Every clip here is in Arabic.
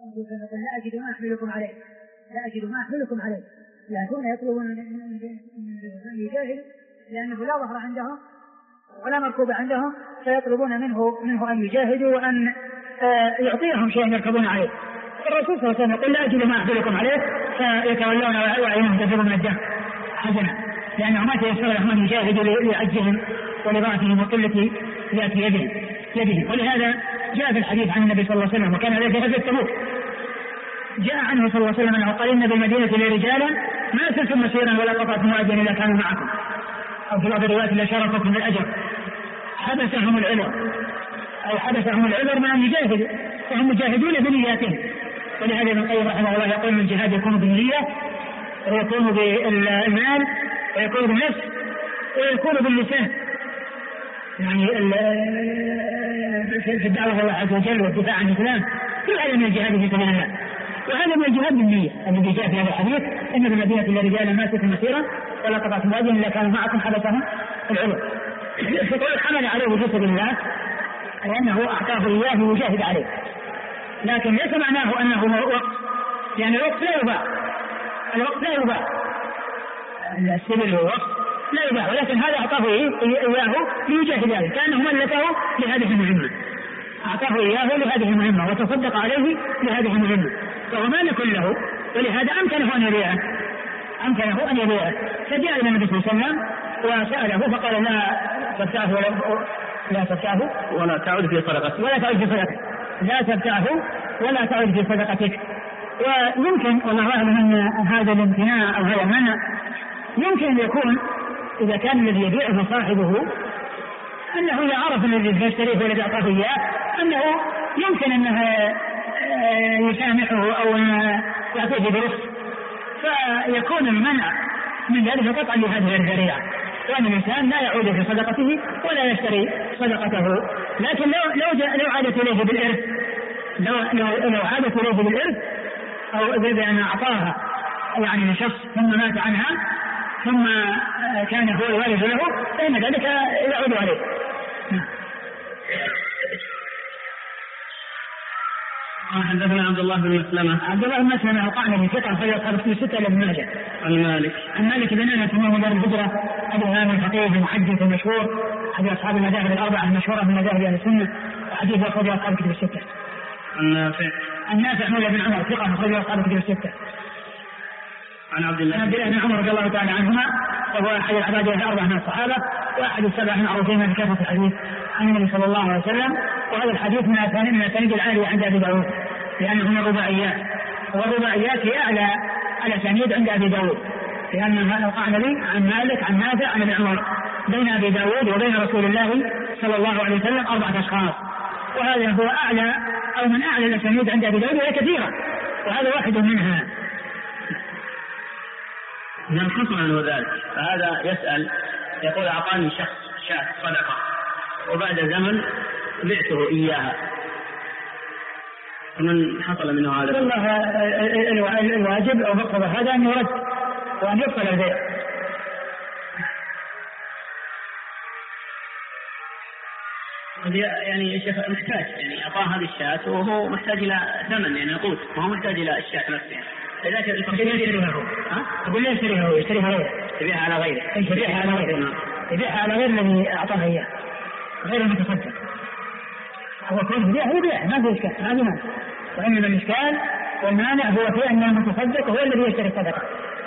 يقول لا أجد ما أحملكم عليه، لا أجد ما أحملكم عليه، لكن يطلبون من يجاهد لأنه لا ظهر عندهم ولا مركوب عندهم، فيطلبون منه أن يجاهدوا وأن يعطيهم شيئا يركبون عليه. الرسول صلى الله عليه وسلم يقول لا أجد ما أحملكم عليه، فيتولون وعيهم تفيض من الدم حزنا، لأنه ما تيسر لهم أن يجاهدوا لعجزهم ولضعفهم وقلة ذات يدهم. ولهذا جاء في الحديث عن النبي صلى الله عليه وسلم، وكان ذلك في غزوة تبوك، جاء عنه صلى الله عليه وسلم أنه قال إن بالمدينة لرجالا ما سلتم مسيرا ولا قطعتم واديا إلا كانوا معكم، أو في بعض الروايات لا شاركوكم بالأجر، حبسهم العذر من أن يجاهدوا، فهم مجاهدون بنياتهم. ولهذا ابن القيم رحمه الله يقول من الجهاد يكون بالنية، ويكون بالمال، ويكون بالنفس، ويكون باللسان، يعني في الدعوة إلى الله عز وجل والدفاع عن الإسلام، كل هذا من الجهاد في سبيل الله. وهذا من الجهاد بالنية الذي جاء في هذا الحديث إن بالمدينة لرجالا ما سلتم مسيرا ولا قطعتم واديا إلا كانوا معكم حبسهم العذر. فقال حمل عليه في سبيل الله لأنه أعطاه إياه يجاهد عليه، لكن ليس معناه أنه وقت، يعني الوقت لا يباع، السبيل والوقت لا يباع، ولكن هذا أعطاه إياه ليجاهد عليه، كأنه ملكه لهذه المهمة، أعطاه إياه لهذه المهمة وتصدق عليه لهذه المهمة، فهو مالك له، ولهذا أمكنه أن يبيعه. فجاء إلى النبي صلى الله عليه وسلم وسأله فقال لا تبتعه ولا تعود في صدقتك، لا تبتعه ولا تعود في صدقتك. ويمكن والله أعلم أن هذا الامتناع أو هذا المنع يمكن أن يكون إذا كان الذي يبيعه صاحبه أنه إذا عرف الذي يشتريه والذي أعطاه إياه أنه يمكن أنه يسامحه أو يعطيه برفق، فيكون المنع من ذلك قطعا لهذه الذريعة، وأن الإنسان لا يعود في صدقته ولا يشتري صدقته. لكن لو عادت إليه بالإرث، لو عادت إليه بالإرث أو بأن أعطاها يعني لشخص ثم مات عنها ثم كان هو الوارث له، فإن ذلك يعود عليه. حدثنا عبد الله بن مسلمة وقعنا في ثقة خير أصحاب في 6 لابن ماجه. عن مالك بن أنس وهو دار الهجرة، أبو هاني الفقيه المحدث المشهور، أحد أصحاب المذاهب الأربعة المشهورة من مذاهب أهل السنة، وحديث أخرج أصحاب الكتب الستة. النافع مولى بن عمر ثقة أخرج أصحاب الكتب الستة. عن عبد الله بن عمر رضي الله تعالى عنهما، وهو أحد العباد الأربعة من الصحابة وأحد السبع المعروفين بكثرة الحديث عن النبي صلى الله عليه وسلم. وهذا الحديث من الأسانيد العالية عند أبي داود لأنه من الرباعيات، والرباعيات هي أعلى الأسانيد عند أبي داود، لأن هذا القعنبي عن مالك عن نافع عن ابن عمر، بين أبي داود وبين رسول الله صلى الله عليه وسلم 4 أشخاص، وهذا هو أعلى أو من أعلى الأسانيد عند أبي داود، وهي كثيرة وهذا واحد منها. من حصل له ذلك فهذا يسأل يقول أعطاني شخص شاة صدقة وبعد زمن بعته إياها، فمن حصل منه هذا؟ والله الواجب أو مقتضى هذا أن يرد وأن يبطل البيع. يعني الشيخ محتاج يعني أعطاه هذه الشاة وهو محتاج إلى ثمن يعني قوت، وهو محتاج إلى الشاة نفسها. لذلك أقول له يشتريها غيره، يبيعها على غيره، يبيعها على غير الذي أعطاه إياه، غير المتصدق. هو كون يبيع ما في إشكال، ما في مانع، وإنما الإشكال والمانع هو في أن المتصدق هو الذي يشتري الصدقة.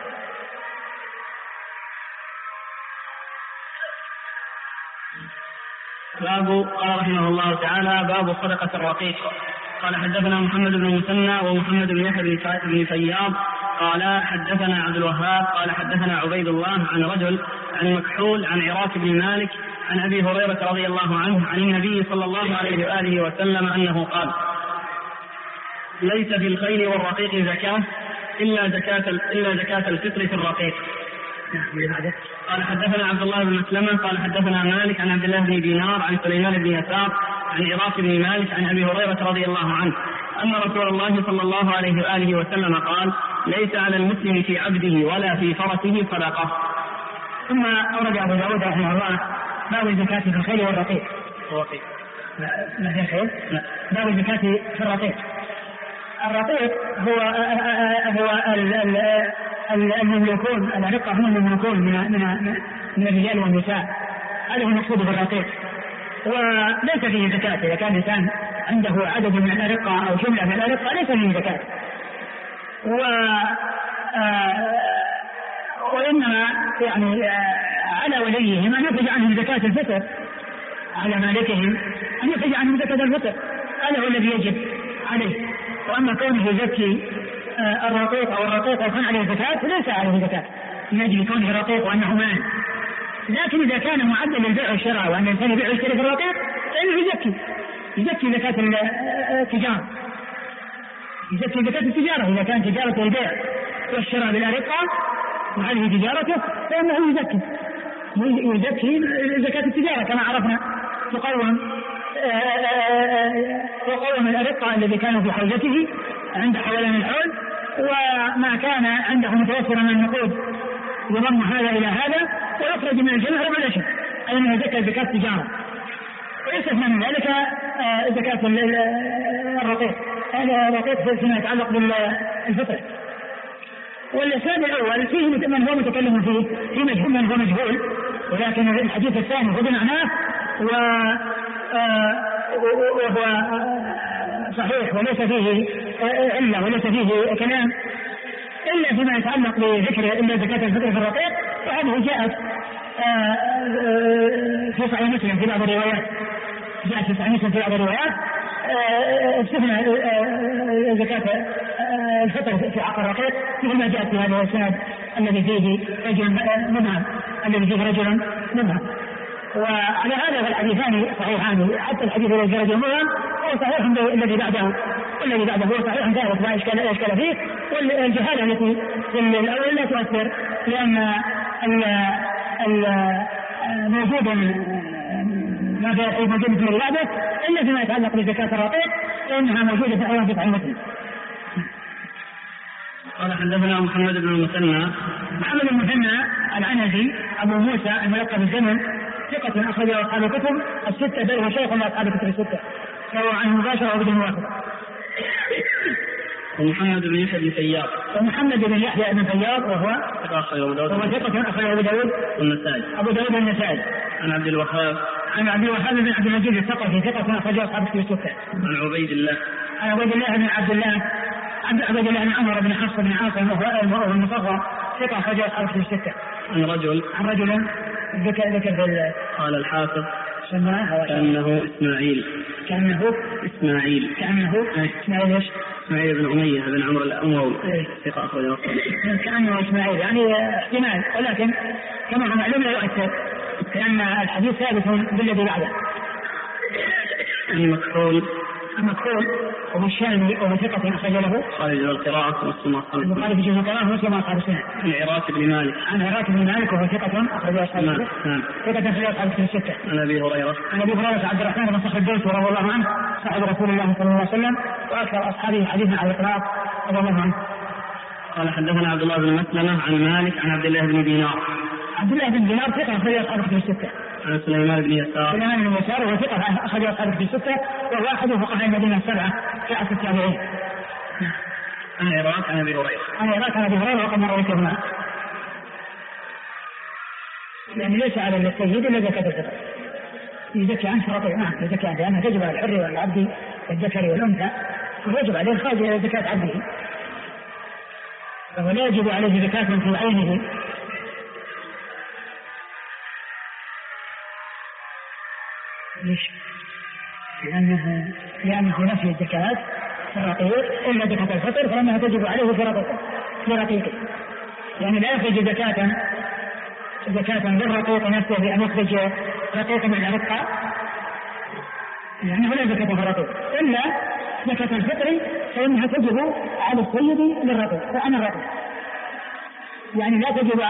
قال رحمه الله تعالى باب صدقة الرقيق. قال حدثنا محمد بن مثنى ومحمد بن يحيى بن فياض قال حدثنا عبد الوهاب قال حدثنا عبيد الله عن رجل عن مكحول عن عراك بن مالك عن أبي هريرة رضي الله عنه عن النبي صلى الله عليه وآله وسلم أنه قال ليس في الخيل والرقيق زكاة إلا زكاة الفطر في الرقيق. قال حدثنا عبد الله بن مسلمة قال حدثنا مالك عن عبد الله بن دينار عن سليمان بن يسار عن عراك بن مالك عن أبي هريرة رضي الله عنه أن رسول الله صلى الله عليه وآله وسلم قال ليس على المسلم في عبده ولا في فرسه صدقة. ثم أورد أبو داود رحمه الله باب الزكاة في الخيل والرقيق. الرقيق لا في الخيل، باب الزكاة في الرقيق. الرقيق هو المملوكون، الأرقة هم المملوكون من الرجال والنساء، هذا هو المقصود بالرقيق. وليس فيه زكاة إذا كان الإنسان عنده عدد من الأرقة أو جملة من الأرقة ليس فيه زكاة. وإنما يعني على وليهم أن يخرج عنهم زكاة الفطر، على مالكهم أن يخرج عنهم زكاة الفطر، هذا هو الذي يجب عليه. وأما كونه يزكي الرقيق أو الرقيق وكان عليه زكاة فليس عليه زكاة من أجل كونه رقيق وأنه مال. لكن إذا كان معدل للبيع والشراء وأن الإنسان يبيع ويشتري في الرقيق فإنه يزكي زكاة التجارة، يزكي زكاة التجارة. إذا كان تجارة البيع والشراء بالأرقة وهذه تجارته فإنه يزكي زكاة التجارة كما عرفنا. تقوم الأرقة الذي كانوا في حوزته عند حولان الحول، وما كان عنده متوفرا من النقود يضم هذا إلى هذا ويخرج من الجمع ربع العشر، أي أنه يزكى زكاة التجارة. ويستثنى من ذلك زكاة الرقيق، هذا الرقيق فيما يتعلق بالفطر. والإسناد الأول فيه من هو متكلم فيه، في مجهول من هو مجهول، ولكن الحديث الثاني هو بمعناه وهو صحيح وليس فيه علة وليس فيه كلام إلا فيما يتعلق بذكر إلا زكاة الفطر في الرقيق، وهذه جاءت في صحيح مسلم في بعض الروايات، جاءت في صحيح مسلم في بعض الروايات استثنى زكاة الفطر في حق الرقيق مثل ما جاءت في هذا الإسناد الذي فيه رجل مبهم، الذي فيه رجل مبهم. وعلى هذا فالحديثان صحيحان، حتى الحديث الذي فيه رجل مبهم هو صحيح الذي بعده، والذي بعده هو صحيح ذلك لا إشكال فيه. والجهالة التي في الأول لا تؤثر، لأن موجود ما في موجود في الرياضة إلا فيما يتعلق بزكاة الرقيق فإنها موجودة في أيام صحيح مسلم. قال حدثنا محمد بن المثنى. محمد بن المثنى العنزي أبو موسى الملقب بالزمن، ثقة أخرجه أصحاب الكتب الستة، بل هو شيخ من أصحاب الكتب الستة، فهو عنه مباشرة وبدون واسطة. ومحمد بن يحيى بن فياض. ومحمد بن يحيى بن فياض وهو ثقة أخرجه أبو داود والنسائي. أبو داود النسائي. عن عبد الوهاب بن عبد المجيد الثقفي، ثقة أخرجه أصحاب الكتب الستة. عن عبيد الله بن عبد الله بن عمر بن حفص بن عاصم وهو المصغر، ثقة أخرجه أصحاب الكتب الستة. عن رجل ذكر قال الحافظ سماه كأنه إسماعيل إسماعيل بن أمية بن عمرو الأموي، ثقة أخرجه كأنه إسماعيل، يعني احتمال، ولكن كما هو معلوم لا يؤثر لأن الحديث ثابت بالذي بعده. المكحول وهو الشامي وهو ثقة أخرج له خارج القراءة البخاري في جزء القراءة ومسلم أصحاب السنة. عن عراك بن مالك وهو ثقة أخرج أصحاب السنة. ثقة أخرج أصحاب الستة. عن أبي هريرة عبد الرحمن بن صخر الدوسي رضي الله عنه صاحب رسول الله صلى الله عليه وسلم وأكثر أصحابه حديثا على الإطلاق رضي الله عنه. قال حدثنا عبد الله بن مسلمة عن مالك عن عبد الله بن دينار. ثقة أخرج أصحاب الستة. عن سليمان بن يسار وهو ثقة أخرج أصحاب في الستة، وهو أحد فقهاء المدينة السبعة في عصر التابعين. عن عراك عن أبي هريرة وقد مر ذكرهما. يعني ليس على السيد إلا زكاة الفطر، يزكي عن شرطه، يزكي عنه، لأنها تجب على الحر والعبد والذكر والأنثى، ويجب عليه خارج زكاة عبده، فهو لا يجب عليه زكاة في عينه. ليش؟ لأنه نفي الزكاة في الرقيق إلا زكاة الفطر، فإنها تجب عليه في رقيقه، يعني لا يخرج زكاة للرقيق نفسه بأن يخرج رقيق من الرقة، يعني ولا زكاة في الرقيق إلا زكاة الفطر، فإنها تجب على السيد للرقيق، فأنا الرقيق يعني لا يجب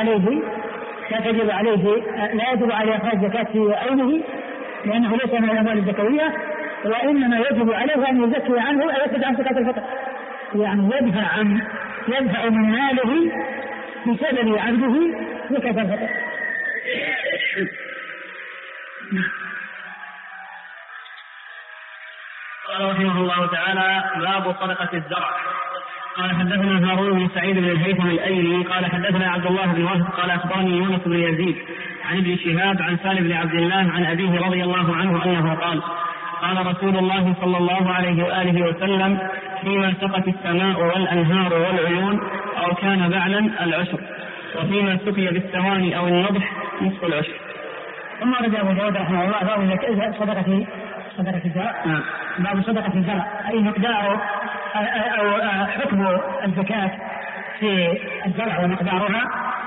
عليه إخراج زكاة في عينه لأنه ليس من الأموال الزكوية، وإنما يجب عليه أن يزكي عنه أو يخرج عن زكاة الفطر، يعني يدفع من ماله بسبب عبده زكاة الفطر. قال رحمه الله تعالى: باب صدقة الزرع. قال حدثنا هارون بن سعيد بن الهيثم الأيلي قال حدثنا عبد الله بن وهب قال أخبرني يونس بن يزيد عن ابن شهاب عن سالم بن عبد الله عن أبيه رضي الله عنه أنه قال قال رسول الله صلى الله عليه وآله وسلم فيما سقت السماء والأنهار والعيون أو كان بعلا العشر وفيما سقي بالثواني أو النضح نصف العشر. ثم رد أبو داود رحمه الله باب صدقة الزرع. باب صدقة الزرع أي مقدار أو حكم الزكاة في الزرع ومقدارها.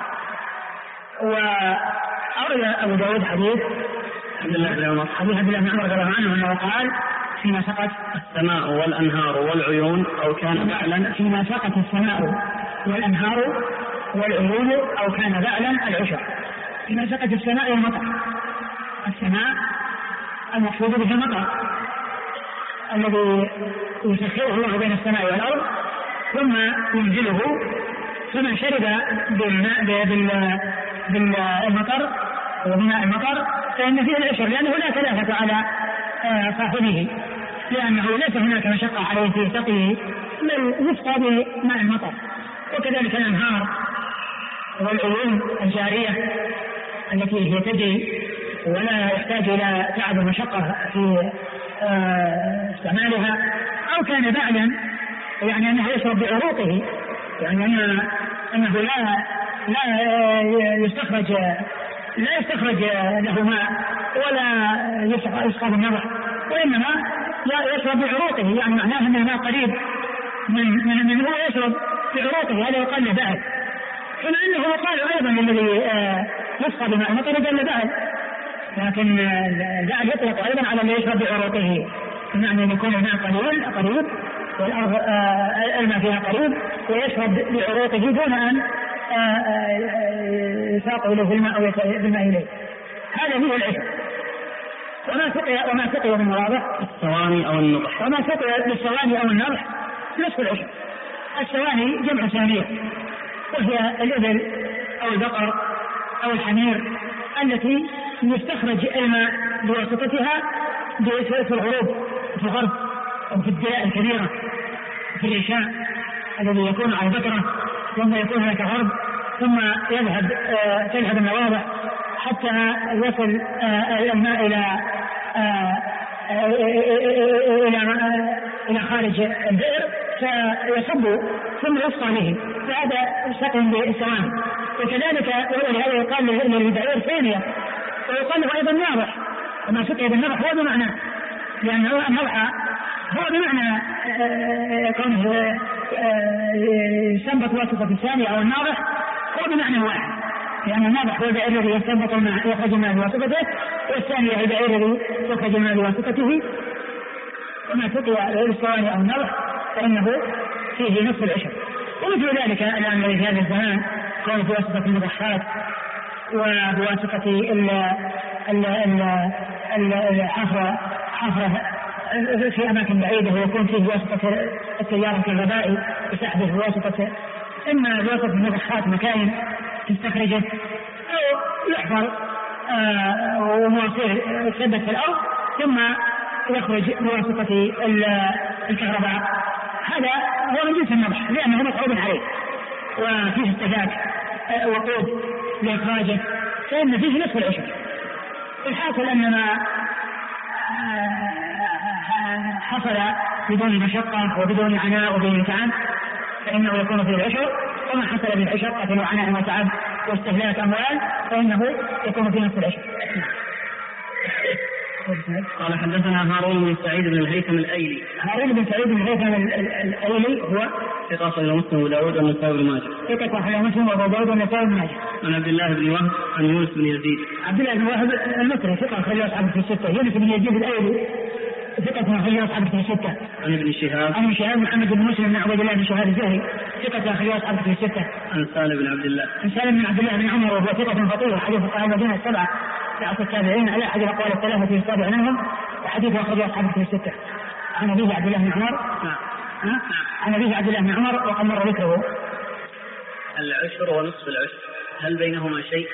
وأورد أبو داود حديث عبد الله بن عمر رضي الله عنه أنه قال فيما سقت السماء والأنهار والعيون أو كان بعلا فيما سقت السماء والأنهار والعيون أو كان بعلا العشر. فيما سقت السماء والمطر. السماء المقصود به المطر الذي يسخره الله بين السماء والأرض ثم ينزله، فمن شرب بالمطر وبماء المطر فإن فيه العشر، لأنه لا ثلاثة على صاحبه، لأنه ليس هناك مشقة عليه في سقيه بل يسقى بماء المطر. وكذلك الأنهار والعيون الجارية التي هي تجري ولا يحتاج إلى تعب ومشقة في استعمالها، أو كان بعلا يعني أنه يشرب بعروقه، يعني أنه لا يستخرج له ماء ولا يسقى بالنضح، وإنما يشرب بعروقه، يعني معناه أن الماء قريب من هو يشرب بعروقه، هذا يقال له بعل. كما أنه يقال أيضا للذي يسقى بماء المطر يقال بعل، لكن البعل يطلق أيضا على الذي يشرب بعروقه، بمعنى أن يكون الماء قريب والأرض الماء فيها قريب ويشرب بعروقه دون أن يساق إليه الماء أو بالماء إليه. هذا هو العشر. وما سقي بالمواضع الثواني أو النضح، وما سقي بالثواني أو النضح نصف العشر. الثواني جمع ثانية، وهي الإبل أو البقر أو الحمير التي يستخرج الماء بواسطتها في الغروب في الغرب أو في الدلاء الكبيرة في العشاء الذي يكون على البكرة، ثم يكون هناك غرب، ثم تذهب النواضع حتى يصل الماء إلى خارج البئر فيصب ثم يسقى به، فهذا سقي بالثواني. وكذلك ولهذا يقال للبعير ثانية، ويقال له أيضا ناضح، وما سقي بالنضح هو بمعنى، لأن النضح هو بمعنى كونه يستنبط واسطة الثانية أو الناضح هو بمعنى واحد، لأن الناضح هو البعير الذي يستنبط الماء يخرج الماء بواسطته، والثانية هي البعير الذي يخرج الماء بواسطته. وما سقي بالثواني أو النضح فإنه فيه نصف العشر. ومثل ذلك الآن في هذا الزمان كون بواسطة المضحات وبواسطة الحفرة في أماكن بعيدة، ويكون فيه بواسطة السيارة الكهربائي يسحبه بواسطة إما بواسطة المضحات مكاين تستخرجه أو يحفر ومواصير تثبت في الأرض ثم يخرج بواسطة الكهرباء. هذا هو من جنس النضح لأنه مصعوب عليه وفيه استهلاك وقود لإخراجه، فإن فيه نصف العشر. الحاصل أن ما حصل بدون مشقة وبدون عناء وبدون تعب فإنه يكون فيه العشر، وما حصل بالمشقة وعناء وتعب واستهلاك أموال فإنه يكون فيه نصف العشر. قال حدثنا هارون بن سعيد بن الهيثم الأيلي. هارون بن سعيد بن الهيثم الأيلي هو ثقة أخرجه مسلم وداود والنسائي بن ماجه. ثقة أخرجه مسلم وداود والنسائي بن ماجه. عن عبد الله بن وهب عن يونس بن يزيد. عبد الله بن وهب المصري ثقة أخرجه أصحاب في الستة. يونس بن يزيد الأيلي ثقة أخرجه أصحاب في الستة. عن ابن شهاب. عن شهاب محمد بن مسلم بن عبد الله بن شهاب الزهري ثقة أخرجه أصحاب في الستة. عن سالم بن عبد الله. عن سالم بن عبد الله بن عمر وهو ثقة فقيه حديث فقهاء المدينة السبعة في عصر التابعين على أحد الأقوال الثلاثة في السابع منهم، وحديث أخرجه أصحاب في الستة. عن أبيه عبد الله بن عمر. عن أبيه عبد الله بن عمر وقد مر ذكره. العشر ونصف العشر هل بينهما شيء؟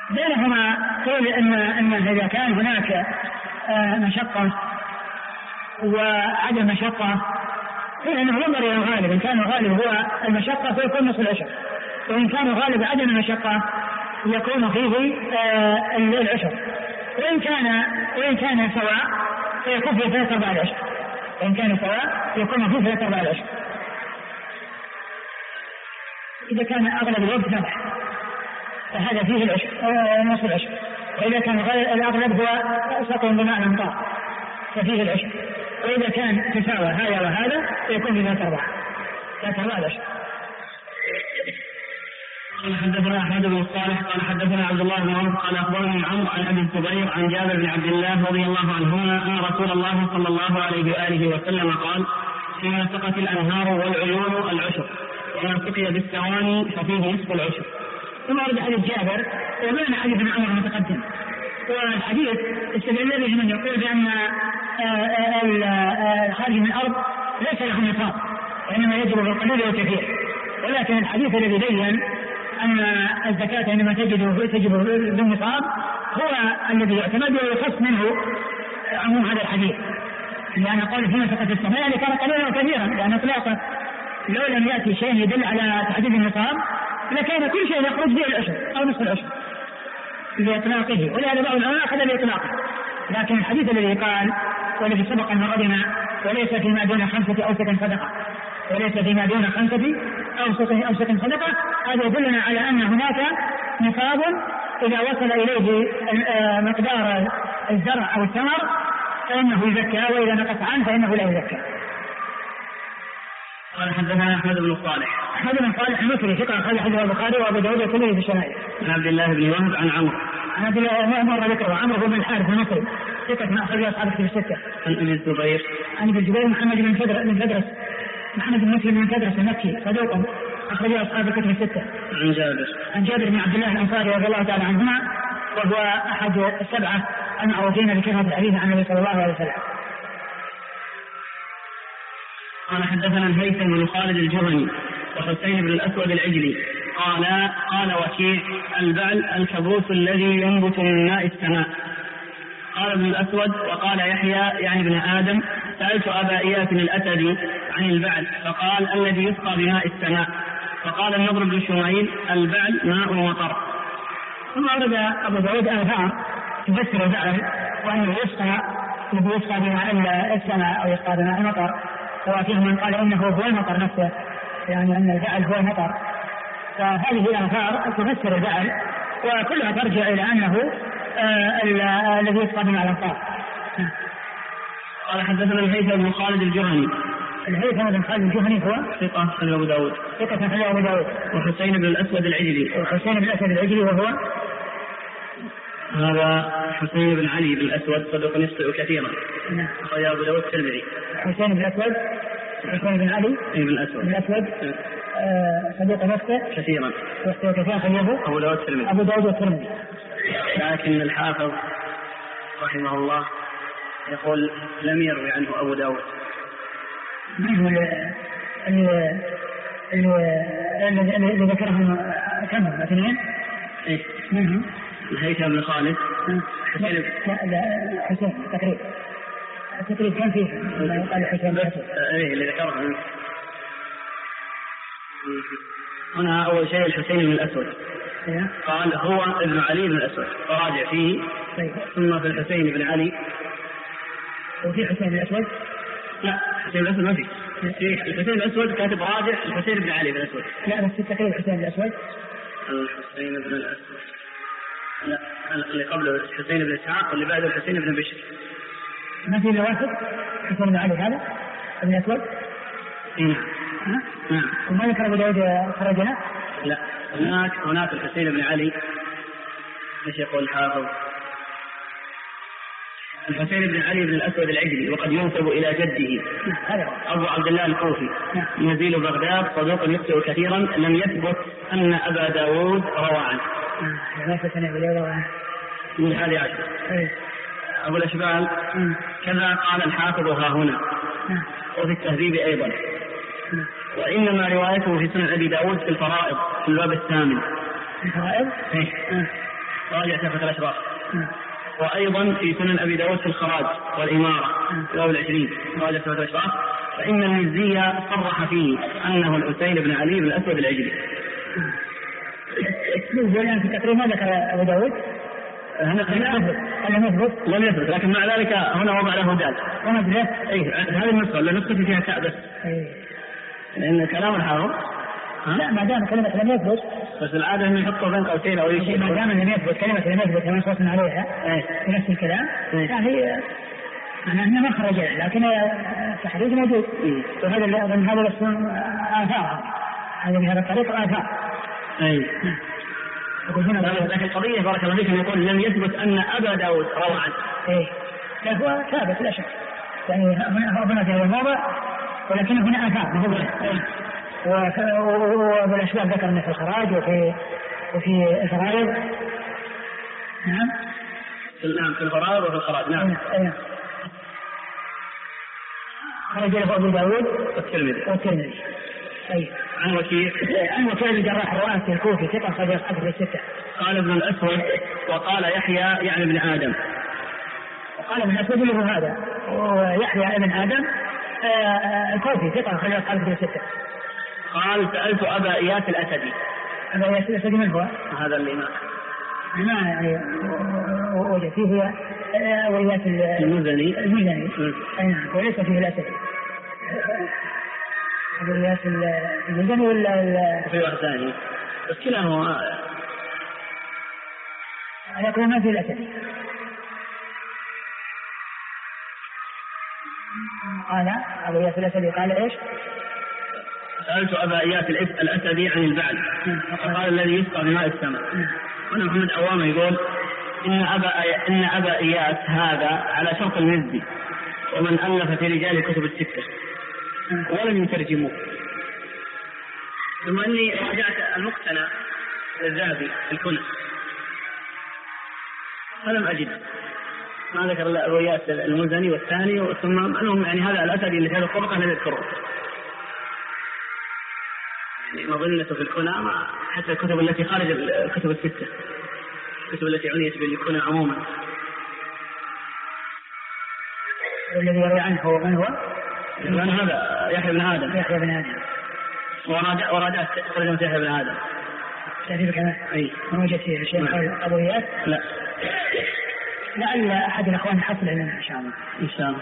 بينهما قول إن إذا كان هناك مشقة وعدم مشقة، لأنه ينظر إلى الغالب، إن كان الغالب هو المشقة فيكون نصف العشر، وإن كان الغالب عدم المشقة يكون فيه العشر، وإن كان سواء فيكون فيه 3/4 العشر، وإن كان سواء يكون فيه 3/4 العشر. إذا كان أغلب الوقت نبح فهذا فيه العشر نصف العشر، وإذا كان الأغلب هو سقط بماء الأمطار ففيه العشر، وإذا كان تساوى هذا وهذا فيكون فيه 3/4 العشر. قال حدثنا أحمد بن الصالح قال حدثنا عبد الله بن عمرو قال أخبرني عمرو عن أبي الزبير عن جابر بن عبد الله رضي الله عنهما أن رسول الله صلى الله عليه وآله وسلم قال: فيما سقت الأنهار والعيون العشر، وما سقي بالثواني ففيه نصف العشر. ثم ورد حديث جابر وبين حديث ابن عمر المتقدم، والحديث استدل به من يقول بأن الخارج من الأرض ليس له نصاب، وإنما يجب بالقليل والكثير، ولكن الحديث الذي بين أن الزكاة عندما تجب بالنصاب هو الذي يعتمد ويخص منه عموم هذا الحديث، لأن قول فيما سقط السماء يعني كان قليلا وكثيرا، لأن إطلاقه لو لم يأتي شيء يدل على تحديد النصاب لكان كل شيء يخرج به العشر أو نصف العشر لإطلاقه، ولهذا بعض العلماء أخذ بإطلاقه. لكن الحديث الذي قال والذي سبق أن ردنا وليس فيما دون 5 أوسق صدقة، وليس فيما دون 5 أوسق صدقة، هذا يدلنا على أن هناك نصاب إذا وصل إليه مقدار الزرع أو الثمر فإنه يزكى، وإذا نقص عنه فإنه لا يزكى. قال حدثنا أحمد بن صالح. أحمد بن صالح المصري ثقة أخرج حديثه البخاري وأبو داود والترمذي في الشمائل. عن عبد الله بن وهب عن عمرو. عن عبد الله مر ذكره عمرو بن الحارث المصري ثقة من أخرج أصحاب الكتب الستة. عن أبي الزبير. عن أبي الزبير محمد بن فدرس محمد بن مسلم بن فدرس المكي صدوق أخرج أصحاب الكتب الستة. عن جابر بن عبد الله الأنصاري رضي الله تعالى عنهما، وهو أحد السبعة المعروفين بكثرة الحديث عن النبي صلى الله عليه وسلم. قال حدثنا الهيثم بن خالد الجهني وحسين بن الأسود العجلي قال وكيع: البعل الكبوس الذي ينبت من ماء السماء. قال ابن الأسود وقال يحيى يعني ابن آدم: سألت أبا إياس الأسدي عن البعل فقال: الذي يسقى بماء السماء. فقال النضر بن شميل: البعل ماء المطر. ثم ورد أبو داود آثار تفسر البعل وأنه يسقى بماء السماء أو يسقى بماء المطر، وفيه من قال إنه هو المطر نفسه، يعني أن البعل هو المطر. فهذه الآثار تفسر البعل وكلها ترجع إلى أنه الذي يسقى بماء الأمطار. قال حدثنا الهيثم بن خالد الجهني. الهيثم بن خالد الجهني هو ثقة أخرج أبو داود. ثقة أخرج أبو داود. وحسين بن الأسود العجلي. وحسين بن الأسود العجلي وهو هذا حسين بن علي بن الأسود صدوق يخطئ كثيرا. أخرج أبو داود الترمذي. حسين بن الأسود حسين بن علي بن الأسود صدوق يخطئ كثيرا. أخرجه أبو داود الترمذي. لكن الحافظ رحمه الله يقول لم يروي عنه أبو داود. من اللي ذكرهم كم اثنين؟ إيه منهم الهيثم بن خالد. حسين تقريب كم فيه؟ قال حسين إيه اللي ذكرهم هنا. أول شيء الحسين بن الأسود قال هو ابن علي بن الأسود فراجع فيه. ثم في الحسين بن علي. وفي حسين بن الأسود؟ لا حسين بن الأسود ما فيه. في الحسين بن الأسود كاتب راجع الحسين بن علي بن الأسود. لا بس التقريب الحسين بن الأسود. الحسين بن الأسود لا اللي قبله الحسين بن إسحاق واللي بعده الحسين بن بشر. ما في إلا واحد حسين بن علي هذا ابن الأسود؟ نعم. وما ذكر أبو داود خرجنا؟ لا هناك الحسين بن علي. ايش يقول الحافظ؟ الحسين بن علي بن الأسود العجلي وقد ينسب إلى جده أبو عبد الله الكوفي نزيل بغداد صدوق يخطئ كثيرا. لم يثبت أن أبا داود روى عنه. من هذه 10. أبو الأشبال كذا قال الحافظ ها هنا وفي التهذيب أيضا. وإنما روايته في سنن أبي داود في الفرائض في الباب 8. الفرائض؟ راجع تحفة الأشراف. وأيضا في سنن أبي داود في الخراج والإمارة في باب 20 خراج الإشراف، فإن المزي صرح فيه أنه الحسين بن علي بن الأسود العجلي. الآن في التقريب ما ذكر أبو داود هنا لم يثبت، لكن مع ذلك هنا وضع له دال. هذه النسخة اللي نسخة فيها تاء بس، لأن كلام الحافظ لا ما دام كلمة لم يثبت، بس العادة إنه يحطوا بين قوسين أو شيء. ما دام لم يثبت كلمة لم يثبت كما صوتنا عليها في نفس الكلام، يعني أنه ما خرج، لكن التحريج موجود. وهذا هذا الاسم آثار، هذا بهذا الطريق آثار. لكن القضية بارك الله فيك يقول لم يثبت أن أبا داود روى عنه. لا هو ثابت لا شك، يعني هنا في هذا الموضع، ولكن هنا آثار. وبالأسباب ذكرنا في الخراج وفي الفرائض. نعم في الفرائض وفي الخراج. نعم. خرج له أبو داود والترمذي. عن وكيع الجراح الرؤاسي الكوفي ثقة خرج أصحابه الستة. قال ابن الأسود وقال يحيى يعني ابن آدم. وقال ابن الأسود له هذا، ويحيى ابن آدم الكوفي ثقة خرج أصحابه الستة. قال سألت أبا إياس الأسدي. أبا إياس الأسدي من هو؟ هذا الإمام. يعني وجد فيه أبا إياس المزني. نعم، وليس فيه الأسدي. أبو إياس المزني ولا في واحد ثاني، بس كلاهما يقول ما في الأسدي. قال أبو إياس الأسدي قال إيش؟ سألت أبا إياس الأسدي عن البعل، فقال الذي يسقى بماء السماء. هنا محمد عوامة يقول إن أبا إياس هذا على شرط المزي، ومن ألف في رجال الكتب الستة ولم يترجموه. ثم أني رجعت المقتنع للذهبي الكنى فلم أجد ما ذكر إلا أبو إياس المزني والثاني، ثم أنهم يعني هذا الأسدي اللي في هذه الطبقة لم يذكره. يعني مظنته في الكنى حتى الكتب التي خارج الكتب الستة، الكتب التي عنيت بالكنى عموما. والذي يروي عنه هو من هو؟ لأن هذا يحيى بن آدم. وراجعت ترجمة يحيى بن آدم. تعريف كمان؟ ما وجدت فيه شيء قال أبو إياس؟ لا. لعل أحد الأخوان حصل لنا إن شاء الله.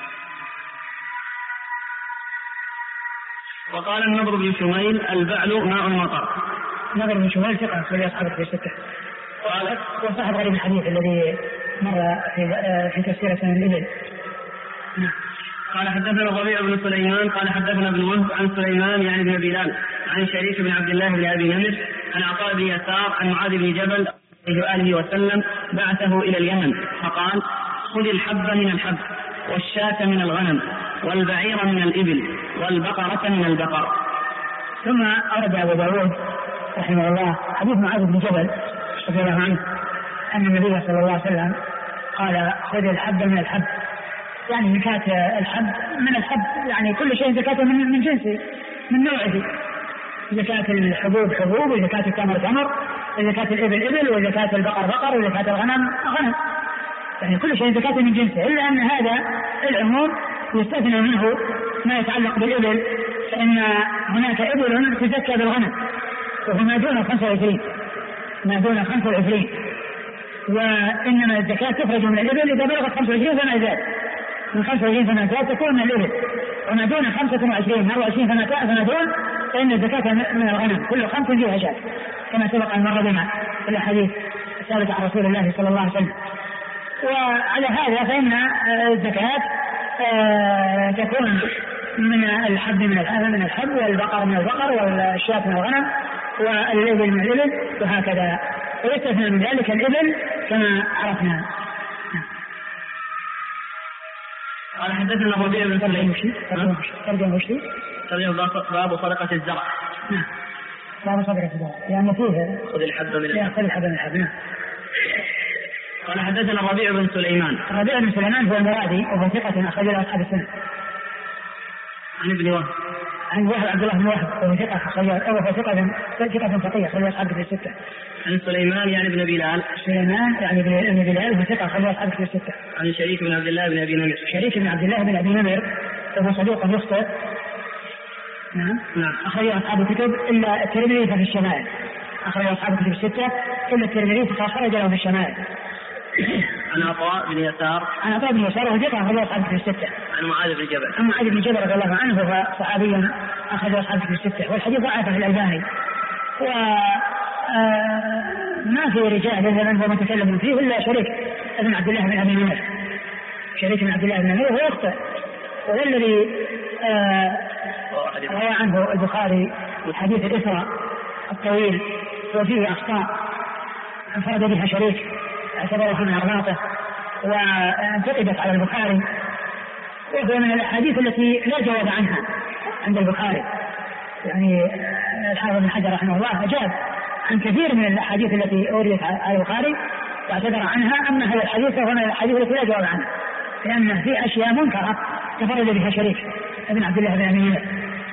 وقال النضر بن شميل البعل ماء المطر. النضر بن شميل ثقة خرج أصحابه في الستة. قال وصاحب غريب الحديث الذي مر في تفسير سنن الإبل. قال حدثنا الربيع بن سليمان قال حدثنا ابن وهب عن سليمان يعني بن بلال عن شريك بن عبد الله بن أبي نمر عن عطاء بن يسار عن معاذ بن جبل آله وسلم بعثه إلى اليمن فقال خذ الحب من الحب والشاة من الغنم والبعير من الإبل والبقرة من البقر. ثم أورد أبو داود رحمه الله حديث معاذ بن جبل رضي الله عنه أن النبي صلى الله عليه وسلم قال خذ الحب من الحب، يعني زكاة الحب من الحب، يعني كل شيء زكاة من جنسه من نوعه. زكاة الحبوب حبوب، وزكاة التمر تمر، وزكاة الإبل إبل، وزكاة البقر بقر، وزكاة الغنم غنم، يعني كل شيء زكاة من جنسه. إلا أن هذا العموم يستثنى منه ما يتعلق بالإبل، فإن هناك إبل تزكى بالغنم وهو ما دون 25، وإنما الزكاة تخرج من الإبل إذا بلغت 25 فما زاد، من 25 فما زاد تكون من الإبل، وما دون 25 24 فما دون فإن الزكاة من الغنم، كل 5 فيها شاة كما سبق أن مر بنا في الحديث الثابت عن رسول الله صلى الله عليه وسلم. وعلى هذا فإن الزكاة تكون من الحب من الحب، والبقر من البقر، والشاة من الغنم، والإبل من الإبل، وهكذا. ويستثنى من ذلك الإبل كما عرفنا. قال حدثنا الربيع بن سليمان ترجمة باب صدقة الزرع. باب صدقة الزرع يعني فيه خذ الحب من الحب. قال حدثنا الربيع بن سليمان. الربيع بن سليمان هو المرادي وهو ثقة أخرج له أصحاب السنة. عن ابن وهب. عن وهب عبد الله بن وهب وهو ثقة فقيه أخرج أصحاب الكتب الستة. عن سليمان يعني بن بلال. سليمان يعني بن بلال وهو ثقة أخرج أصحاب الكتب الستة. عن شريك بن عبد الله بن أبي نمر. شريك بن عبد الله بن أبي نمر وهو صدوق يخطئ. نعم أخرج أصحاب الكتب إلا الترمذي ففي الشمائل. أخرج أصحاب الكتب الستة إلا الترمذي فخرج له في الشمائل. عن عطاء بن يسار. عن عطاء بن يسار وهو ثقة أخرج أصحاب الكتب الستة. عن معاذ بن جبل. عن معاذ بن جبل رضي الله عنه وهو صحابي أخرج أصحاب الكتب الستة. والحديث ضعف في الألباني وما في رجال من هو متكلم فيه إلا شريك بن عبد الله بن أبي نمر. شريك بن عبد الله بن نمر وهو يخطئ وهو الذي روى عنه البخاري حديث الإسراء الطويل وفيه أخطاء انفرد بها شريك اعتبرها من أغلاطه وانتقدت على البخاري، وهو من الأحاديث التي لا جواب عنها عند البخاري. يعني الحافظ بن حجر رحمه الله أجاب عن كثير من الأحاديث التي أوردت على البخاري واعتذر عنها، أما هذا الحديث فهو من الأحاديث التي لا جواب عنها لأن في أشياء منكرة تفرد بها شريك ابن عبد الله بن أبي نمر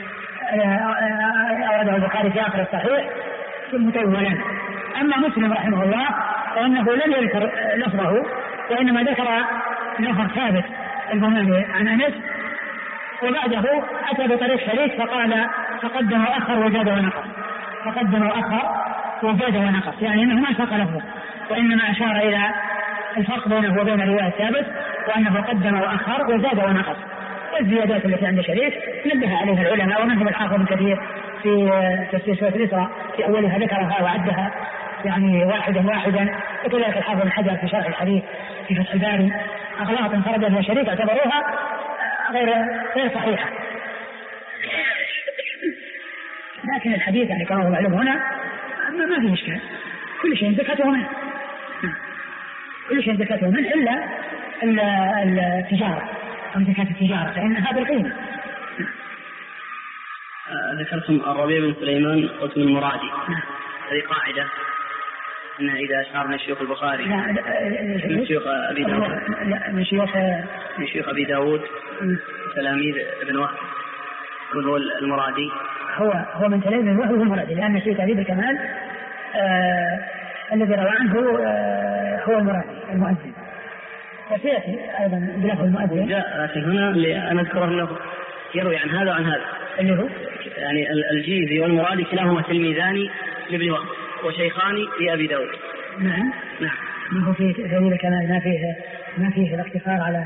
أورده البخاري في آخر الصحيح متولا. أما مسلم رحمه الله فإنه لم يذكر لفظه وإنما ذكر نفر ثابت البناني عن أنس وبعده أتى بطريق شريك فقال تقدم وأخر وزاد ونقص. تقدم وأخر وزاد ونقص يعني أنه ما ساق لفظه وإنما أشار إلى الفرق بينه وبين الرواية الثابت وأنه قدم وأخر وزاد ونقص. والزيادات التي عند شريك نبه عليها العلماء ومنهم الحافظ كثير في تفسير سورة الإسراء في أولها ذكرها وعدها يعني واحدا وكذلك الحافظ بن حجر في شرح الحديث في فتح الباري أغلاط انفرد بها شريك اعتبروها غير صحيحة. لكن الحديث يعني كما هو معلوم هنا ما فيه إشكال، كل شيء ذكرته منه إلا التجارة أو زكاة التجارة فإنها بالقيمة. ذكرتم الربيع بن سليمان قلتم المرادي. هذه قاعدة أن إذا أشار من شيوخ البخاري من شيوخ أبي داود من شيوخ أبي داود تلاميذ ابن وهب هو المرادي هو من تلاميذ ابن وهب هو المرادي لأن شيخ أبي الكمال الذي روى عنه هو المرادي المؤذن وسيأتي أيضا بلفظ المؤذن جاء لكن هنا أنا أذكر أنه يروي عن هذا وعن هذا اللي هو يعني الجيزي والمرادي كلاهما تلميذان لابن وهب وشيخان لأبي داود. نعم ما هو في هذه الكلام ما فيه الاقتصار على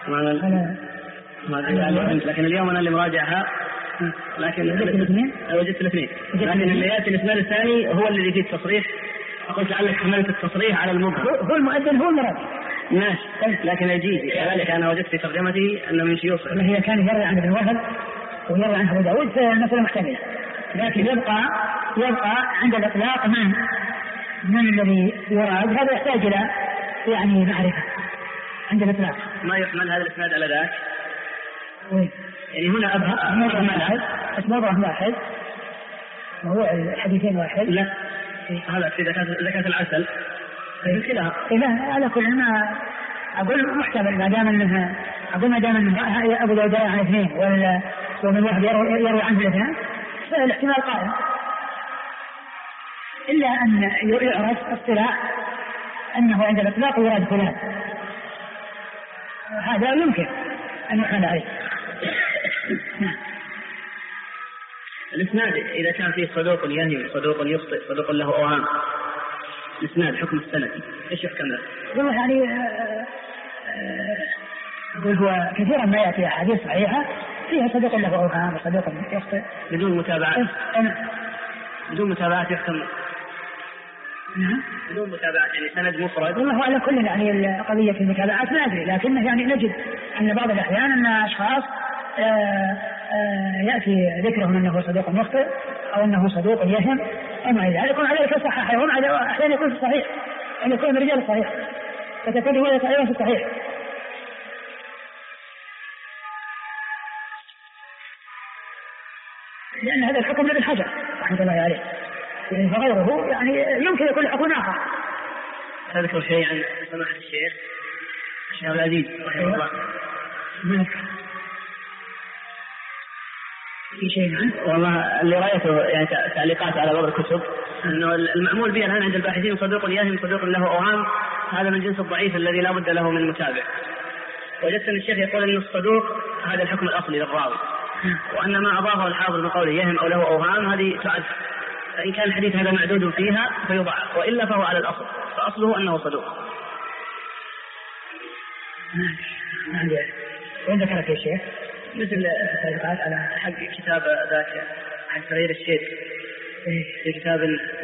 لكن اليوم أنا اللي مراجعها لكن وجدت الاثنين لكن اللي يأتي الإسناد الثاني هو الذي فيه التصريح أقول لعلك حملت التصريح على المبهم هو المؤذن هو المرادي ماشي لكن الجيزي كذلك أنا وجدت في ترجمته أن من شيوخه هي كان يروي عن ابن وهب ويروي عن أبو داود فالمسألة محتملة لكن يبقى عند الإطلاق من الذي يراد هذا يحتاج إلى يعني معرفة عند الإطلاق ما يحمل هذا الإسناد على ذاك يعني هنا موضوع واحد وهو الحديثين واحد لا هذا في زكاة العسل لا على كل ما أقول محتمل ما دام أنه أبو داود عن اثنين ومن واحد يروي عنه الاثنين فالاحتمال قائم إلا أن يعرف اصطلاح أنه عند الإطلاق يراد فلان هذا يمكن أن يحمل عليه. الإسناد إذا كان فيه صدوق يهم صدوق يخطئ صدوق له أوهام الإسناد حكم السند إيش يحكم له؟ والله يعني هو كثيرا ما يأتي أحاديث صحيحة فيها صدوق له أوهام وصدوق يخطئ بدون متابعات يحكم بدون متابعات يعني سند مفرد. والله على كل يعني قضية المتابعات ما أدري لكنه يعني نجد أن بعض الأحيان أن أشخاص يأتي ذكرهم أنه صدوق يخطئ أو أنه صدوق يهم أما إذا يكون على ذلك صحيح يوم أحيانا يكون في الصحيح أن يكون من رجال الصحيح فتكون هو يتعين في الصحيح. لأن هذا الحكم لابن حجر رحمة الله عليه فغيره يعني يمكن يكون حكم آخر. تذكر شيء عن سماحة الشيخ العزيز رحمه الله؟ في شيء عنه؟ والله اللي رأيته يعني تعليقات على بعض الكتب أنه المعمول به الآن عند الباحثين صدوق يهم صدوق له أوهام، هذا من جنس الضعيف الذي لا بد له من متابع. وجدت أن الشيخ يقول أن الصدوق هذا الحكم الأصلي للراوي، وأن ما أضافه الحافظ من قوله يهم أو له أوهام هذه تعد، فإن كان الحديث هذا معدود فيها فيضعف، وإلا فهو على الأصل، فأصله أنه صدوق. وين ذكرت يا شيخ؟ مثل التعليقات على حق كتاب ذاك حق تغيير الشيخ في كتاب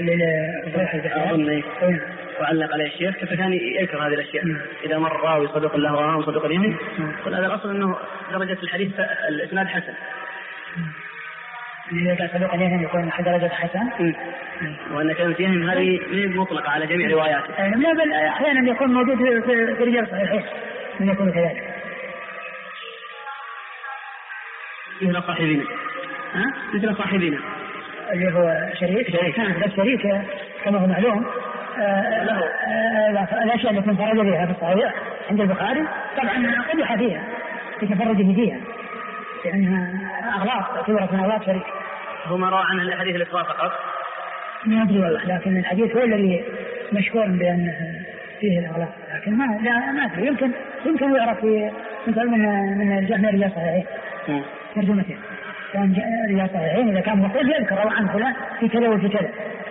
أظن وعلق عليه الشيخ كيف كان يذكر هذه الأشياء. إذا مر راوي صدوق له أوهام صدوق اليهم، قل هذا الأصل أنه درجة الحديث الإسناد حسن. إذا كان صدوق اليهم يكون أحد درجة حسن. وأن كلمة يهم هذه مطلقة على جميع رواياته. لا بل أحيانا يكون موجود في رجال صحيحين من يكون كذلك. مثل صاحبنا مثل صاحبنا اللي هو شريك بس شريك كما هو معلوم له الأشياء التي انفرد بها في الصحيح عند البخاري طبعا قبح فيها في تفرده فيها لأنها أغلاط تعتبر من أغلاط شريك. هو روى عنه الحديث الإسراء فقط ما أدري والله، لكن الحديث هو الذي مشكور بأنه فيه الأغلاط، لكن ما أدري يمكن يعرف في مثل من الجهل رجال صحيحين ترجمتين كان رجال صحيحين إذا كان مقول يذكر روى عن فلان في كذا وفي كذا.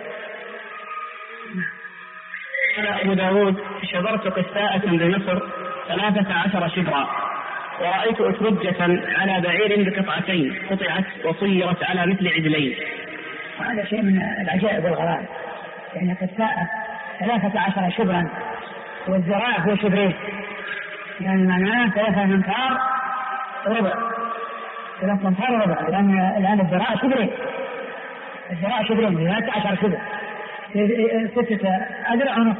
قال أبو داود شبرت قساءة بمصر 13 شبرا، ورأيت أترجة على بعير بقطعتين قطعت وصيرت على مثل عجلين. وهذا شيء من العجائب والغرائب، يعني قساءة 13 شبرا والذراع هو شبرين، يعني معناه 3 أمتار وربع، 3 أمتار وربع، لأن الآن الذراع شبرين 13 شبر 6 أذرع ونصف،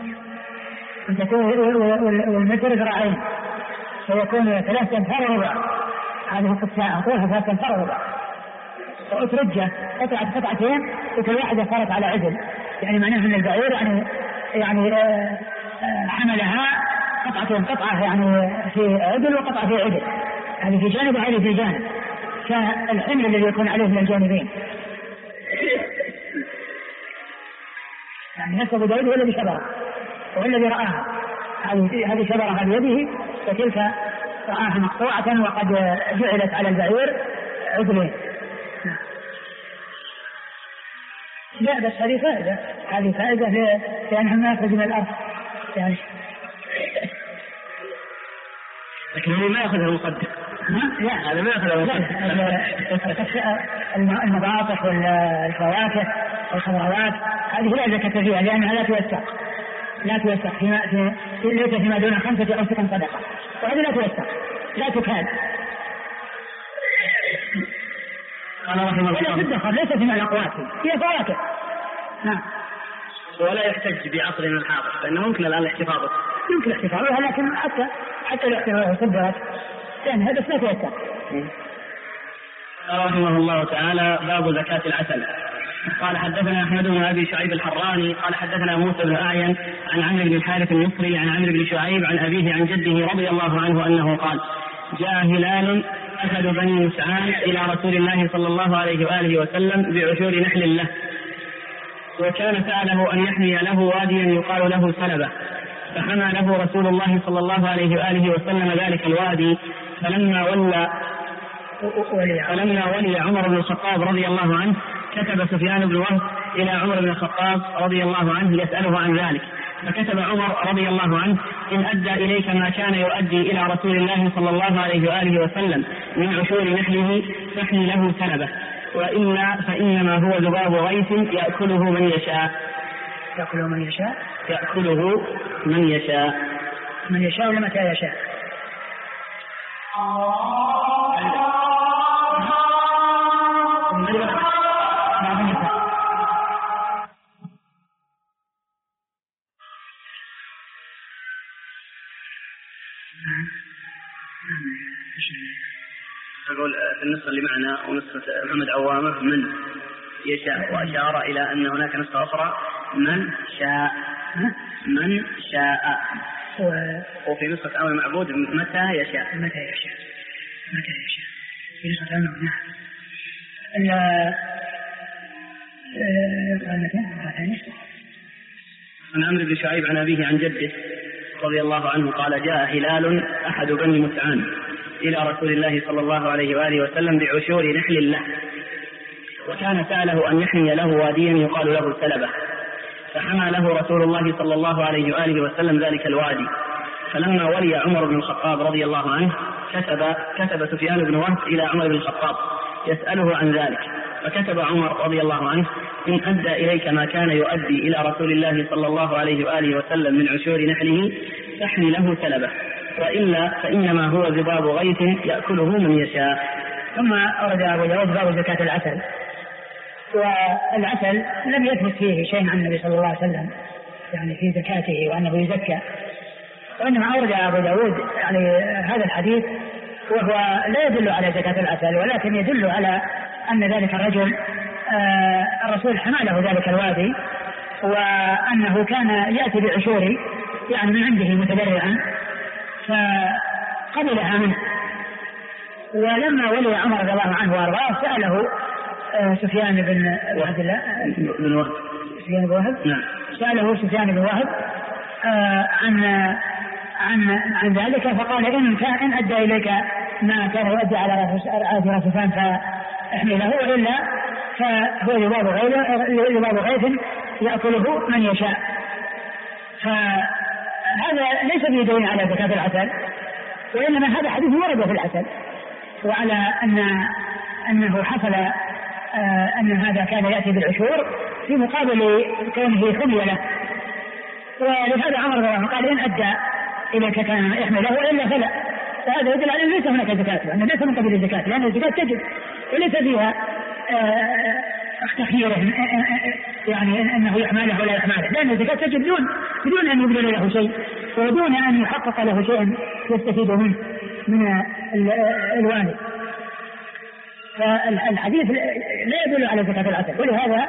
والمتر ذراعين فيكون 3 أمتار وربع. هذه قطعة طولها 3 أمتار وربع، وأترجة قطعتين وكل واحدة صارت على عدل، يعني معناه أن البعير يعني حملها قطعتين، قطعة يعني في عدل وقطعة في عدل، هذه في جانب وهذه في جانب، كالحمل الذي يكون عليه من الجانبين. يعني نفس أبو داود هو الذي شبرها وهو الذي رآها، هذه شبرها بيده وتلك رآها مقطوعة وقد جعلت على البعير عدلين. لا بس هذه فائدة لأنها ما يخرج من الأرض يعني. لكن هو ما يأخذها المصدق. لا هذا ما يأخذها المباطح والفواكه والخضروات هذه لا زكاة فيها لأنها لا توثق ليس فيما دون 5 أوسق صدقة، وهذه لا توثق لا تكاد ليس فيما الأقوات هي فواكه. نعم. ولا يحتج بعصر من الحاضر لأنه ممكن الآن الاحتفاظ يمكن احتفاظها، لكن حتى الاحتفاظ صدرت لأن هذا لا توثق. رحمه الله تعالى باب زكاة العسل. قال حدثنا أحمد بن أبي شعيب الحراني قال حدثنا موسى بن أعين عن عمرو بن الحارث المصري عن عمرو بن شعيب عن أبيه عن جده رضي الله عنه أنه قال جاء هلال أحد بني مسعان إلى رسول الله صلى الله عليه وآله وسلم بعشور نحل له، وكان سأله أن يحمي له واديا يقال له سلبة، فحمى له رسول الله صلى الله عليه وآله وسلم ذلك الوادي. فلما ولي عمر بن الخطاب رضي الله عنه كتب سفيان بن وهب إلى عمر بن الخطاب رضي الله عنه يسأله عن ذلك، فكتب عمر رضي الله عنه إن أدى إليك ما كان يؤدي إلى رسول الله صلى الله عليه وآله وسلم من عشور نحله فاحمي له سلبة، وإلا فإنما هو ذباب غيث يأكله من يشاء. من يشاء ولا متى يشاء. أقول في النسخة اللي معنا ونسخة محمد عوامة من يشاء، وأشار إلى أن هناك نسخة أخرى من شاء وفي نسخة أمر معبود متى يشاء. عن عمرو بن شعيب عن أبيه عن جده رضي الله عنه قال جاء هلال أحد بني متعان إلى رسول الله صلى الله عليه وآله وسلم بعشور نحل له، وكان سأله أن يحمي له واديا يقال له سلبة، فحمى له رسول الله صلى الله عليه وآله وسلم ذلك الوادي. فلما ولي عمر بن الخطاب رضي الله عنه كتب سفيان بن وهب إلى عمر بن الخطاب يسأله عن ذلك، فكتب عمر رضي الله عنه إن أدى إليك ما كان يؤدي إلى رسول الله صلى الله عليه وآله وسلم من عشور نحله فاحمي له سلبه، وإلا فإنما هو ذباب غيث يأكله من يشاء. ثم أورد أبو داود باب زكاة العسل، والعسل لم يثبت فيه شيء عن النبي صلى الله عليه وسلم يعني في زكاته وأنه يزكى، وإنما أورد أبو داود يعني هذا الحديث وهو لا يدل على زكاة العسل، ولكن يدل على أن ذلك الرجل الرسول حمى له ذلك الوادي، وأنه كان يأتي بعشور يعني من عنده متبرعا فقبلها منه. ولما ولي عمر رضي الله عنه وارضاه سأله سفيان بن عبد الله سفيان بن وهب سأله سفيان بن وهب عن ذلك، فقال إن أدى إليك ما كان يؤدي على رسولان فاحمي له، وإلا فهو ذباب غيث يأكله من يشاء. فهذا ليس بيدين على زكاة العسل، وإنما هذا حديث ورد في العسل، وعلى أنه حصل أن هذا كان يأتي بالعشور في مقابل كونه حمي له، ولهذا عمر رضي الله عنه قال إن أدى إليك كان يحمي له وإلا فلا. فهذا يدل على أن ليس هناك زكاة، لأن ليس من قبيل الزكاة، لأن الزكاة تجب وليس فيها تخييره يعني أنه يحمى له ولا يحمى له، لأن الزكاة تجب بدون أن يبذل له شيء ودون أن يحقق له شيء يستفيد منه من الوالد. فالحديث لا يدل على زكاة العسل، ولهذا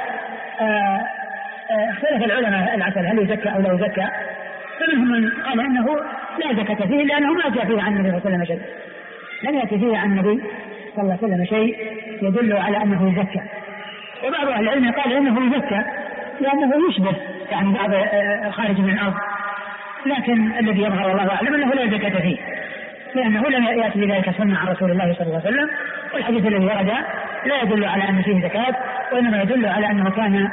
اختلف العلماء العسل هل يزكى أو لا يزكى، فمنهم من قال أنه لا زكاة فيه لأنه ما جاء فيه عن النبي صلى الله عليه وسلم شيء، لم يأتي فيه عن النبي صلى الله عليه وسلم شيء يدل على أنه يزكى. وبعض أهل العلم قال إنه يزكى لأنه يشبه يعني بعض خارج من الأرض، لكن الذي يظهر الله أعلم أنه لا زكاة فيه، لأنه لم يأتي بذلك سنة عن رسول الله صلى الله عليه وسلم، والحديث الذي ورد لا يدل على أن فيه زكاة، وإنما يدل على أنه كان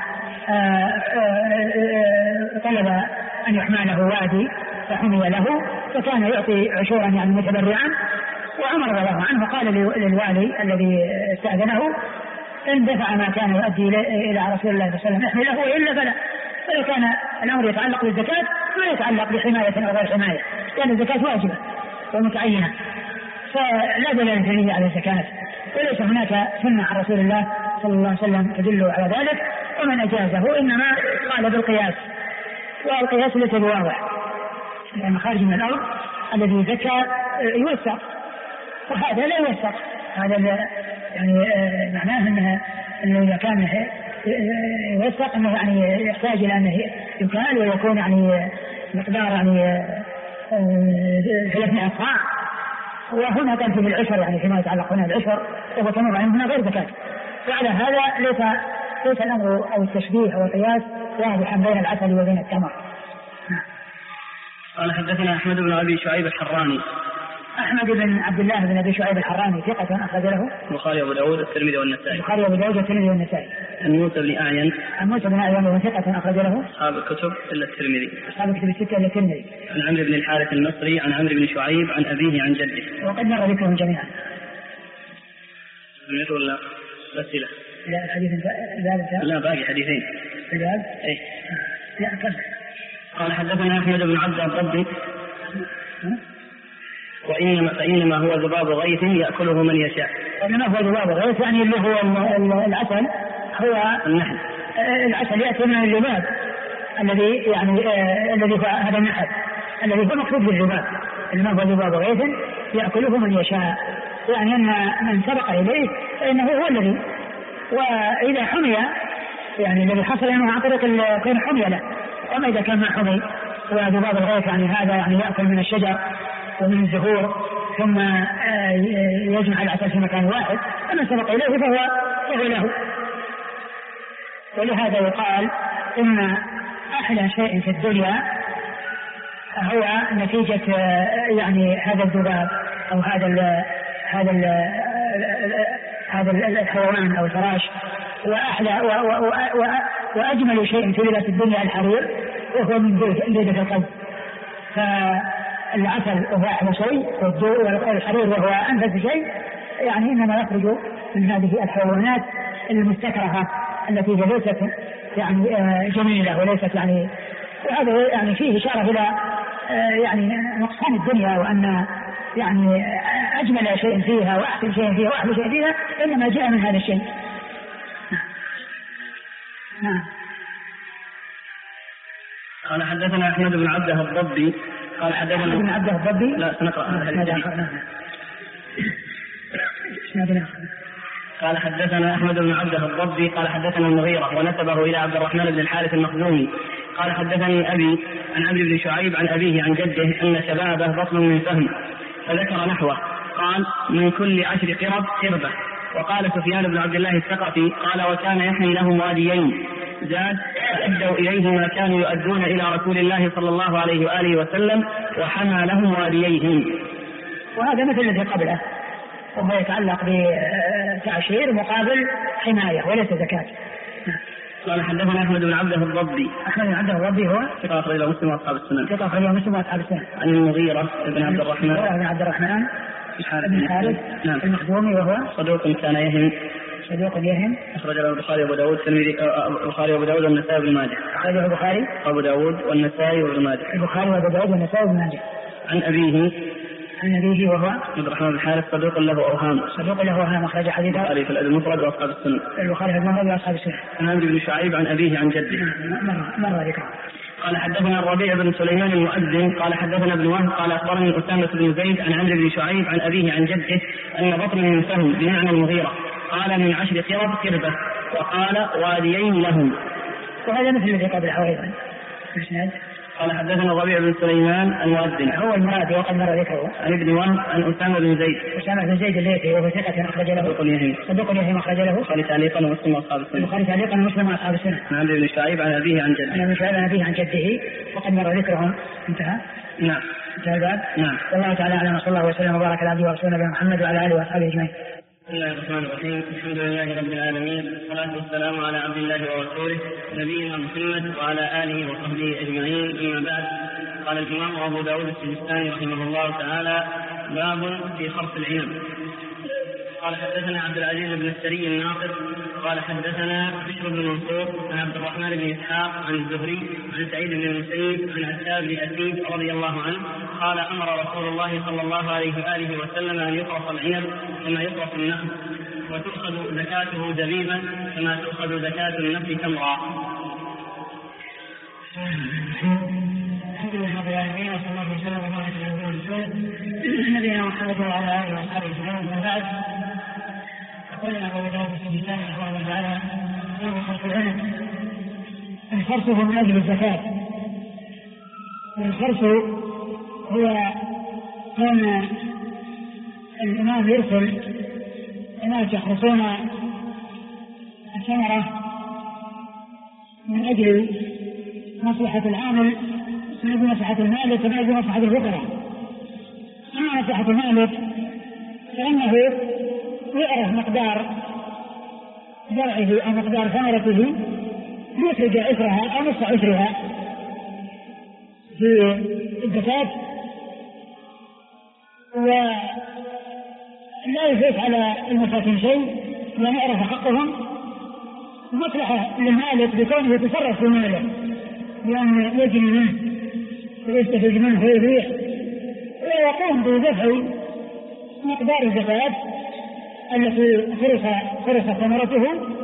طلب أن يحمى له وادي فحمي له، فكان يعطي عشورا يعني متبرعا. وعمر رضي الله عنه قال للوالي الذي استأذنه إن دفع ما كان يؤدي إلى رسول الله صلى الله عليه وسلم احمي له وإلا فلا. فلو كان الأمر يتعلق بالزكاة ما يتعلق بحماية أو غير حماية، لأن الزكاة واجبة ومتعينة، فلا دلالة فيه على الزكاة، وليس هناك سنة عن رسول الله صلى الله عليه وسلم تدل على ذلك. ومن أجازه إنما قال بالقياس، والقياس ليس بواضح، لأن خارج من الأرض الذي زكى يوسع وهذا لا يوسع. هذا يعني معناه أنه إذا كان يوسع أنه يعني يحتاج إلى أنه يكال ويكون يعني مقدار يعني 300 صاع، وهنا تنتهي العشر يعني فيما يتعلق هنا العشر، وهو تمر عنه هنا غير زكاة. وعلى هذا ليس الأمر أو التشبيه أو القياس واضحا بين العسل وبين التمر. قال حدثنا أحمد بن أبي شعيب الحراني. أحمد بن عبد الله بن أبي شعيب الحراني ثقة أخرج له البخاري وأبو داود الترمذي والنسائي. البخاري وأبو داود الترمذي والنسائي. عن موسى بن أعين. عن موسى بن أعين وهو ثقة أخرج له أصحاب الكتب إلا الترمذي. أصحاب الكتب الستة إلا الترمذي. عن عمرو بن الحارث المصري عن عمرو بن شعيب عن أبيه عن جده. وقد مر ذكرهم جميعا. ولا أسئلة؟ لا الحديث لا باقي حديثين. الباب؟ إيه. لا كمل. قال حدثنا أحمد بن عبد الضبي. فإنما هو ذباب غيث يأكله من يشاء. إنما هو ذباب غيث يعني اللي هو العسل، هو النحل. العسل يأتي من اللباب الذي يعني الذي هو هذا النحل الذي هو مقصود بالذباب، إنما هو ذباب غيث يأكله من يشاء، يعني أن من سبق إليه فإنه هو الذي، وإذا حمي يعني الذي حصل أنه عن طريق كون حمي له. وما إذا كان ما حمي وذباب الغيث يعني هذا يعني يأكل من الشجر ومن الزهور ثم يجمع العسل في مكان واحد، فمن سبق إليه فهو له. ولهذا يقال إن أحلى شيء في الدنيا هو نتيجة يعني هذا الذباب أو هذا الحيوان أو الفراش، وأجمل شيء في لباس الدنيا الحرير، وهو من جودة القلب. فالعسل وهو أحلى شيء، والحرير وهو أنفس شيء، يعني إنما يخرج من هذه الحيوانات المستكرهة التي ليست يعني جميلة وليست يعني، وهذا يعني فيه إشارة إلى يعني نقصان الدنيا، وأن يعني أجمل شيء فيها وأحسن شيء فيها وأحلى شيء فيها إنما جاء من هذا الشيء. نعم. قال حدثنا أحمد بن عبده الضبي قال حدثنا ابن عبده الضبي. لا سنقرأ قال حدثنا أحمد بن عبده الضبي قال حدثنا المغيرة ونسبه إلى عبد الرحمن بن الحارث المخزومي قال حدثني أبي عن عمرو بن شعيب عن أبيه عن جده أن شبابه بطن من فهم، فذكر نحوه قال من كل 10 قرب قربة. وقال سفيان بن عبد الله الثقفي قال وكان يحمي لهم واديين، زاد فأدوا إليه ما كانوا يؤدون إلى رسول الله صلى الله عليه وآله وسلم وحمى لهم وادييهم. وهذا مثل الذي قبله، وهو يتعلق بتعشير مقابل حماية وليس زكاة. قال حدثنا أحمد بن عبده الضبي. أحمد بن عبده الضبي هو ثقة أخرجه مسلم وأصحاب السنن. ثقة أخرجه مسلم وأصحاب السنن. عن المغيرة بن عبد الرحمن بن عبد الرحمن بن الحارث المخزومي وهو صدوق كان يهم. أخرج له البخاري وأبو داود البخاري وأبو داود والنسائي وابن ماجه. أخرجه البخاري وأبو داود والنسائي وابن ماجه. البخاري وأبو داود والنسائي وابن ماجه. عن أبيه وهو عبد الرحمن بن الحارث صدوق له أوهام. أخرج حديثه البخاري في الأدب المفرد وأصحاب السنن. البخاري في المفرد وأصحاب السنن. عن عمرو بن شعيب عن أبيه عن جده. مر ذكره. قال حدثنا الربيع بن سليمان المؤذن قال حدثنا ابن وهب قال أخبرني أسامة بن زيد عن عمرو بن شعيب عن أبيه عن جده أن بطن من فهم بمعنى المغيرة قال من 10 قرب قربة، وقال واديين لهم. وهذا مثل الذي قبله أيضا. قال حدثنا الربيع بن سليمان المؤذن هو المراد وقد مر ذكره. عن ابن وهب عن أسامة بن زيد الليثي وهو ثقة أخرج له صدوق يهم أخرج له البخاري تعليقا ومسلم وأصحاب السنة. عن عمرو بن شعيب عن أبيه عن جده وقد مر ذكرهم. انتهى. نعم. نعم. والله تعالى أعلم، وصلى الله وسلم وبارك على عبده ورسوله نبينا محمد وعلى آله وأصحابه أجمعين. بسم الله الرحمن الرحيم. الحمد لله رب العالمين، والصلاة والسلام على عبد الله ورسوله نبينا محمد وعلى آله وصحبه أجمعين. أما بعد، قال الإمام أبو داود السجستاني رحمه الله تعالى: باب في خرص العنب. قال حدثنا عبد العزيز بن السري الناصر قال حدثنا بشر بن منصور عن عبد الرحمن بن إسحاق عن الزهري عن سعيد بن المسيب عن عتاب بن أسيد رضي الله عنه قال: أمر رسول الله صلى الله عليه وآله وسلم أن يخرص العنب كما يخرص النخل، وتؤخذ زكاته زبيبا كما تؤخذ زكاة النخل تمرا. الحمد لله رب العالمين، وصلى الله وسلم وبارك على نبينا محمد وعلى آله وأصحابه أجمعين. من بعد، قلنا أبو داود السجستاني رحمه الله تعالى: خرص العنب. الخرص هو من أجل الزكاة. والخرص هو كان الإمام يرسل الناس يخرصون الثمرة من أجل مصلحة العامل، من أجل مصلحة المالك، ومن أجل مصلحة الفقراء. أما مصلحة المالك فإنه يعرف مقدار زرعه أو مقدار ثمرته يخرج عشرها أو نصف عشرها في الزكاة، ولا يفوت على المساكين شيء، لأن يعرف حقهم. مصلحة للمالك بكونه يتصرف في ماله، لأن يجري منه ويستفيد منه ويبيع، ويقوم بدفع مقدار الزكاة التي خرص ثمرته.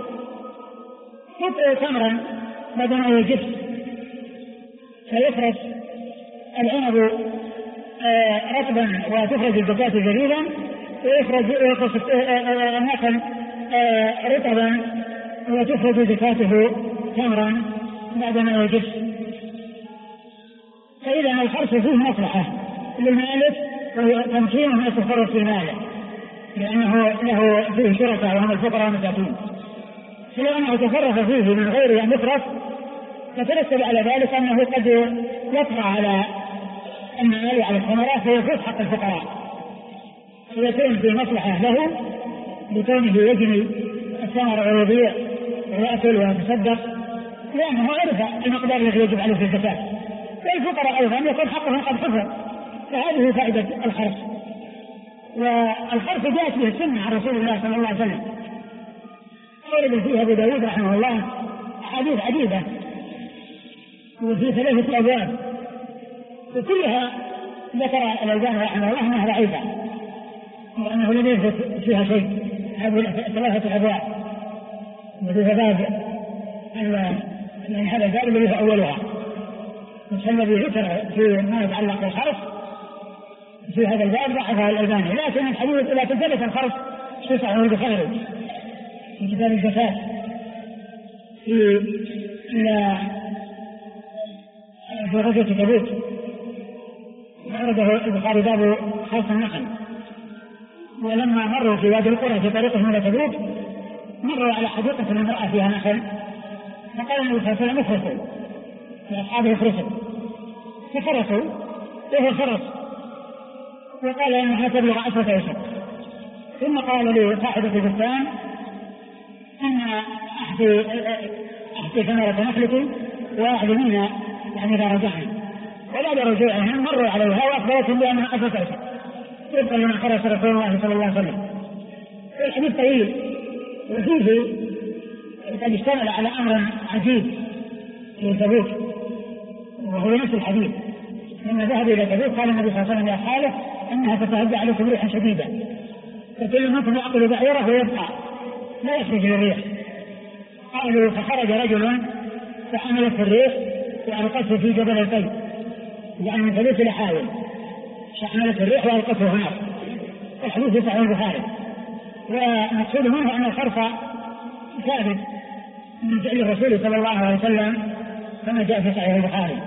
يبقى تمرا بعد ما يجف، فيخرص العنب رطبا وتخرج الزكاة جديدا، ويخرص النخل رطبا وتخرج زكاته تمرا بعد ما يجف. فإذا الخرص فيه مصلحة للمالك وهو تمكينه من التصرف في ماله، لأنه له فيه شركاء وهم الفقراء والمساكين، فلو أنه تصرف فيه من غير أن يفرط فترتب على ذلك أنه قد يطغى على المال وعلى الثمرات فيفوت حق الفقراء، ويكون في مصلحة له بكونه يجني الثمر ويبيع ويأكل ويتصدق، لأنه عرف المقدار الذي يجب عليه في الزكاة. والفقراء أيضا يكون حقهم قد حفظ، فهذه فائدة الخرص. والخرص جاءت به السنة عن رسول الله صلى الله عليه وسلم، ورد فيها أبو داود رحمه الله أحاديث عديدة وفي 3 أبواب، وكلها ذكر الألباني رحمه الله أنها ضعيفة وأنه لم يثبت فيها شيء. هذه 3 أبواب، وفي باب من هذا الباب الذي هو أولها، الذي ذكر في ما يتعلق بالخرص في هذا الباب ضعفها الألباني، لكن الحديث إذا ثبت الخرص في صحيح البخاري في كتاب الزكاة في غزوة تبوك، ورده البخاري باب خرص النخل. ولما مروا في وادي القرى في طريقهم إلى تبوك مروا على حديقة امرأة فيها نخل، فقال النبي صلى الله عليه وسلم افرسوا، فأصحابه افرسوا، ففرسوا وهو فرس، وقال انها تبلغ 10 أشهر. ثم قال لي صاحب البستان ان احكي ثمرة نخلتي واعلمينا يعني اذا رجعنا، وبعد رجوعهم مروا عليها واخبرتهم بانها 10 أشهر، يبقى لما خرج رسول الله صلى الله عليه وسلم. الحديث طويل وفيه قد اشتمل على امر عجيب في تبوك، وهو نفس الحديث. لما ذهب الى تبوك قال النبي صلى الله عليه وسلم لاصحابه انها تتهدى عليكم ريحا شديده، فكل منكم يعقل بعيره ويبقى لا يخرج الريح. قالوا فخرج رجل فحملت الريح والقته في جبل القيد، يعني من تبوك الى حاول، فحملت الريح والقته هناك. الحديث في صحيح البخاري. ومقصود منه ان الخرص ثابت من فعل الرسول صلى الله عليه وسلم كما جاء في صحيح البخاري.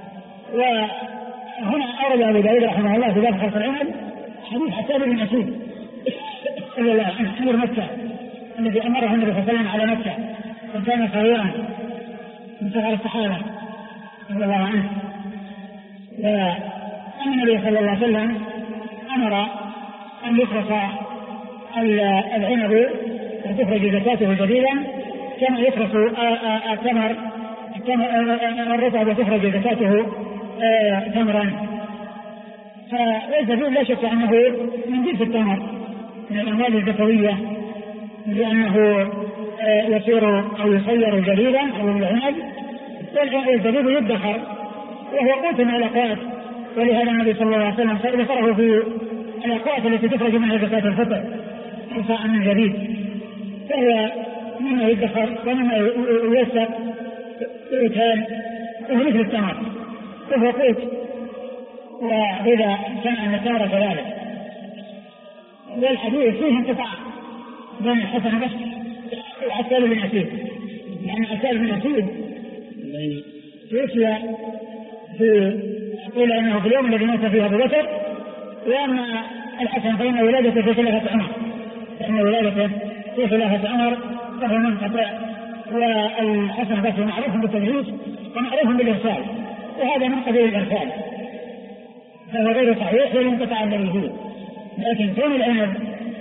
وهنا أورد أبو داود رحمه الله في باب خرص العنب حديث حسان بن مسعود رضي الله عنه أمر مكة الذي أمره النبي صلى الله عليه وسلم على مكة، وكان صغيرا من صغار الصحابة رضي الله عنه. فأن النبي صلى الله عليه وسلم أمر أن يخرص العنب وتخرج زكاته جديدا كما يخرص التمر الرطب وتخرج زكاته تمرا. فالزبيب لا شك أنه من جنس التمر من الأموال الزكوية، لأنه يصير أو يصير جديدا أو العنب، والزبيب يدخر وهو قوت من الأقوات، ولهذا النبي صلى الله عليه وسلم ذكره في الأقوات التي تخرج منها زكاة الفطر وصاع من زبيب، فهو مما يدخر ومما يوسق ويتهان، وهو مثل التمر وهو قوت. وإذا سمع التمر كذلك. والحديث فيه انقطاع بين الحسن بس وعسال بن أسيد، يعني عسال بن أسيد يسوى قيل انه في اليوم الذي مات فيه ابو بكر، واما الحسن فان ولادته في خلافه عمر، فان ولادته في خلافه عمر فهو منقطع. والحسن بس معروف بالتدريس ومعروف بالارسال، وهذا من قبيل الارسال، فهو غير صحيح والانقطاع الذي فيه. لكن كون العنب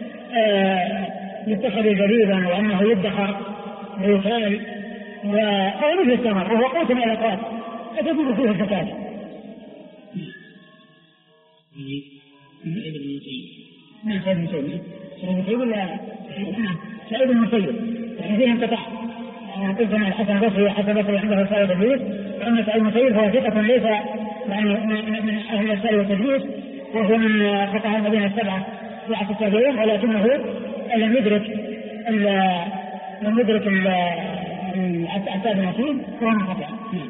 يتخذ جديدا وانه يدخر ويقال وهو مثل التمر وهو قوت من الاقوات فتجد فيه الزكاة. نعم سعيد المسيب، سعيد المسيب ولا سعيد المسيب يعني فيه انقطاع. قلت أن الحسن البصري حسن البصري عنده رسالة تدريس، وأن سعيد المسيب هو ثقة ليس يعني من أهل الإرسال والتدريس، وهو من فقهاء المدينة السبعة في عصر التابعين، ولكنه لم يدرك العتاب المسيب وهو منقطع.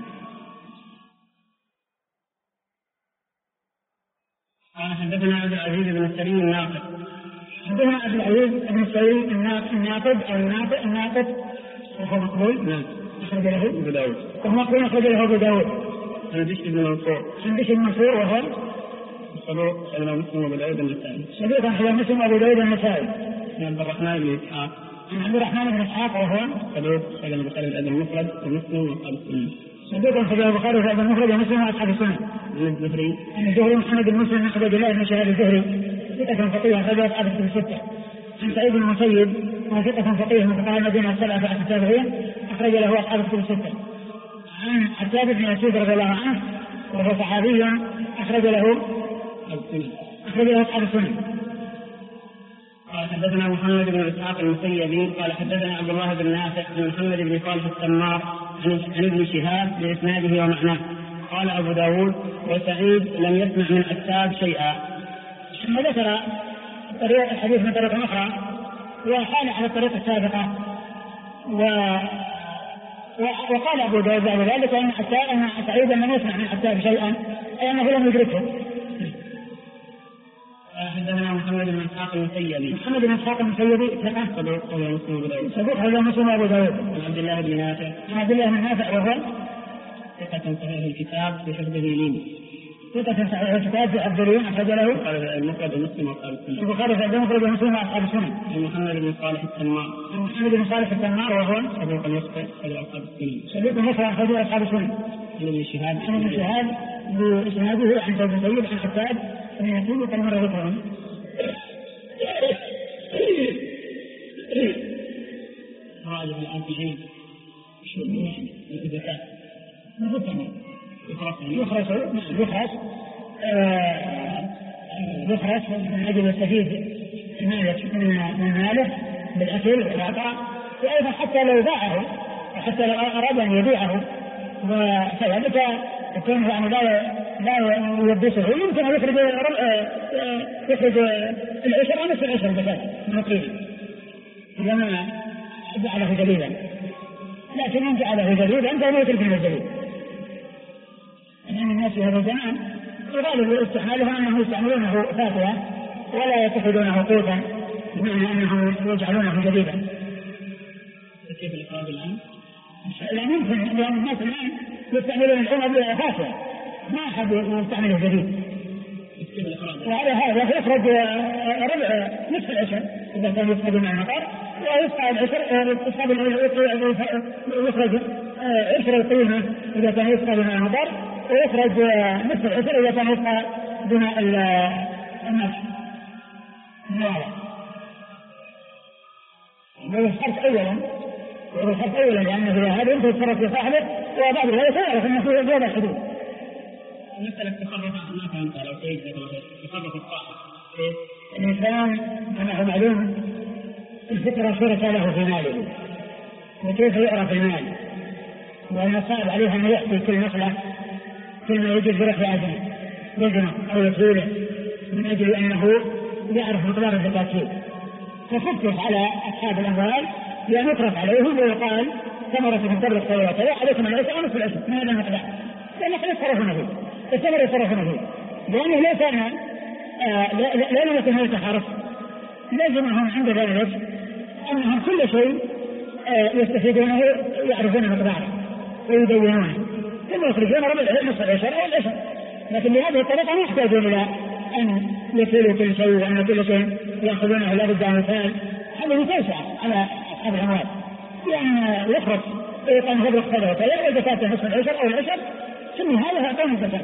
قال حدثنا عبد العزيز بن السري الناقد. حدثنا عبد العزيز بن السري الناقد او الناقد وهو مقبول. نعم. أخرج له أبو داود. وهو مقبول أخرج له أبو داود. عن بشر بن منصور. عن بشر بن منصور وهو صدوق إلى مسلم وأبو داود النسائي. صدوق إلى مسلم وأبو داود النسائي. عبد الرحمن بن إسحاق. عبد الرحمن بن إسحاق وهو صدوق إلى البخاري الأدب المفرد ومسلم وأصحاب السنة. صدوق إلى البخاري الأدب المفرد ومسلم وأصحاب السنة. الزهري. الزهري محمد بن مسلم بن عبد الله بن شهاب الزهري ثقة فقيه أخرجه أصحاب الكتب الستة. عن سعيد بن المسيب ثقة فقيه من فقهاء المدينة السبعة في التابعين أخرج له أصحاب الكتب الستة. عن عتاب بن يزيد رضي الله عنه وهو صحابي أخرج له أصحاب السنة. قال حدثنا محمد بن إسحاق المسيبي قال حدثنا عبد الله بن نافع بن محمد بن صالح التمار عن ابن شهاب بإسناده ومعناه. قال أبو داود وسعيد لم يسمع من عتاب شيئا. ثم ذكر طريق الحديث من طريق أخرى وحال على الطريق السابقة وقال أبو داود بعد ذلك أن سعيد لم يسمع من عتاب شيئا أي أنه لم يدركه. حدثنا محمد بن إسحاق المسيبي. محمد بن إسحاق المسيبي ثقة صدوق هذا مسلم وأبو داود. عن عبد الله بن نافع. عن عبد الله بن نافع وهو ثقة صحيح الكتاب في حفظه لين. ثقة صحيح الكتاب في حفظه لين أخرج له المفرد ومسلم وأصحاب السنة. البخاري في المفرد ومسلم وأصحاب السنة. عن محمد بن صالح التمار. عن محمد بن صالح التمار وهو صدوق يخطئ أخرج أصحاب السنة. صدوق يخطئ أخرج أصحاب السنة. عن ابن شهاب. عن ابن شهاب بإسناده عن سيد المسيب عن عتاب بن يزيد وقد مر ذكرهم. راجع الآن في العيد الزكاة يخرج من أجل يستفيد من ماله بالأكل والعطاء وأيضا حتى لو باعه وحتى لو أراد أن يبيعه وكذلك يكون يعني لا يلبسه يمكن أن يخرج العشر أو نصف العشر بس نقيل إذا ما جعله جليلا لكن إن جعله جليلا فهو يترك من الجليل. يعني الناس في هذا الزمان يغالب استعمالهم أنهم يستعملونه فاتحة ولا يتخذونه قوتا بمعنى أنهم يجعلونه جليلا. كيف الإخراج الآن؟ لا يمكن لأن الناس الآن يستعملون العنب فاتحة ما أحد يستعمله جديد. وعلى هذا يخرج ربع نصف العشر إذا كان يفقد مع المطر ويفقد العشر يخرج عشر القيمة إذا كان يفقد مع المطر ويخرج نصف العشر إذا كان يفقد دون النصف. والشرط أولا لأنه هذا يمكن يتصرف في صاحبه وبعد ذلك يعرف أنه في زيادة الحدود. مثلا تصرف ما فهمت لو شيء تصرف الصاحب الإنسان كما هو معلوم الفطرة شركة له في ماله وكيف يعرف المال وأن صعب عليه أن يأتي كل مصلحة كل ما يجب برفع أجنه أو يسوله من أجل أنه يعرف مقدار الزكاة فيه فخفف على أصحاب الأموال لأن يطرف عليهم ويقال ثمرة قبل الصلاة عليكم العشر أو نصف العشر من هذا المقدار لأن احنا يتصرفون فيه الثمر يتصرفون فيه لأنه ليس لا يمكن أن يتحرص لازمهم عند ذلك أنهم كل شيء يستفيدونه يعرفون مقداره ويدونونه ثم يخرجون ربع نصف العشر أو العشر لكن بهذه الطريقة ما يحتاجون إلى أن يكيلوا كل شيء وأن كل شيء يأخذونه لا بد أن يفعل هذا يتوسع على أصحاب الأموال لأن يخرج يقام قبل الصلاة وكذا زكاة نصف العشر أو العشر ثم هذا أعطاهم الزكاة.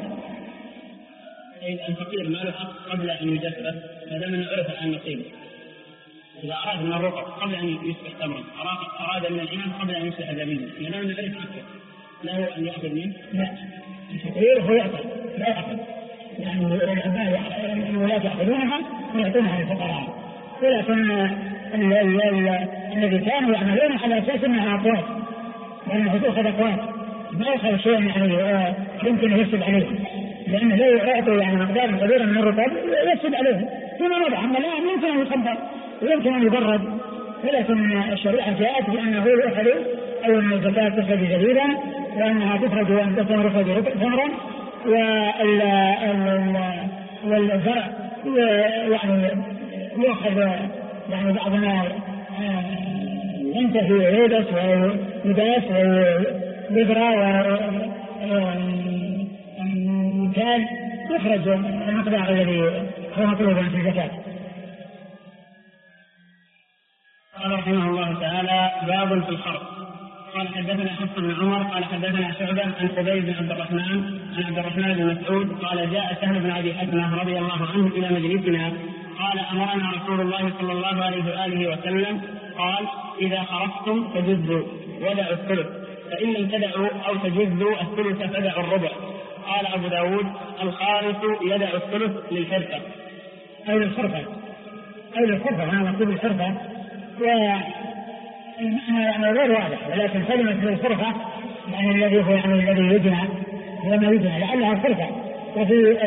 الفقير ماله حق قبل أن يجسد ما دام أنه عرف عن نصيبه إذا أراد من الرقع قبل أن يصبح تمرا أراد من الإمام قبل أن يصبح زبيبا ما دام أنه عرف حقه له أن يأخذ منه لا الفقير هو يأخذ لا يأخذ يعني الولاة يأخذونها ويعطونها للفقراء ولكن الذي كانوا يعملون على أساس أنها أقوات لأنه تأخذ أقوات ما يأخذ شيء يعني يمكن يسد عليه لأنه لا يعطي يعني مقدار كبيرا من الرطب يسد عليه فيما نضع أما الآن يمكن أن يقدر ويمكن أن يبرد ولكن الشريعة جاءت بأنه يأخذ أو أن الزكاة تخرج جديدا وأنها تخرج وأن تخرج ثمرا والزرع يعني يأخذ يعني بعض ما ينتهي ويدس ويداس ويبرى وكان يخرج المقدار الذي هو مطلوب في الزكاة. قال رحمه الله تعالى: باب في الخرق. قال حدثنا حفص بن عمر قال حدثنا شعبة عن خبيب بن عبد الرحمن بن مسعود قال: جاء سهل بن أبي حثمة رضي الله عنه إلى مجلسنا قال: أمرنا رسول الله صلى الله عليه وآله وسلم قال: إذا خرجتم فجزوا ودعوا الثلث، فإن لم تدعوا أو تجزوا الثلث فدعوا الربع. قال أبو داود: الخارج يدع الثلث للحرفة أو للخرفة هذا مكتوب الحرفة، يعني غير واضح، ولكن كلمة الخرفة يعني الذي هو يعني الذي يجنى هو ما يجنى لعلها الخرفة. وفي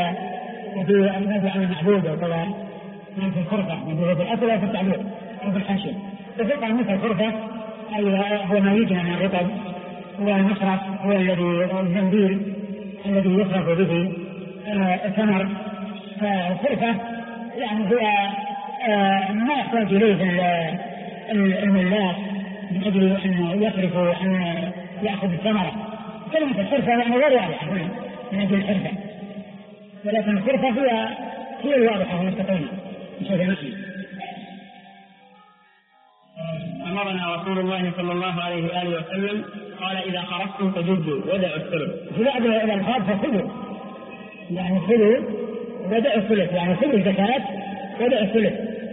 المعبود وكذا في الخرفة من جهة الأصل أو في التعبير أو في الحاشية. ففقع مثل الخرفة هو ما يجنى من الرطب، والمصرف هو الزنبيل الذي يصرف به الثمر. الخرفة يعني هو ما يحتاج إليه الملاك من أجل أن يصرف وأن يأخذ الثمرة. كلمة الخرفة يعني غير واضحة من أجل الحرفة، ولكن الخرفة هي الواضحة والمستقيمة بشكل نفسي. أمرنا رسول الله صلى الله عليه وآله وسلم قال: إذا خرجتم فجزوا ودعوا الثلث. بعد الألفاظ فخذوا، يعني خذوا ودعوا الثلث، يعني خذوا الزكاة ودعوا الثلث.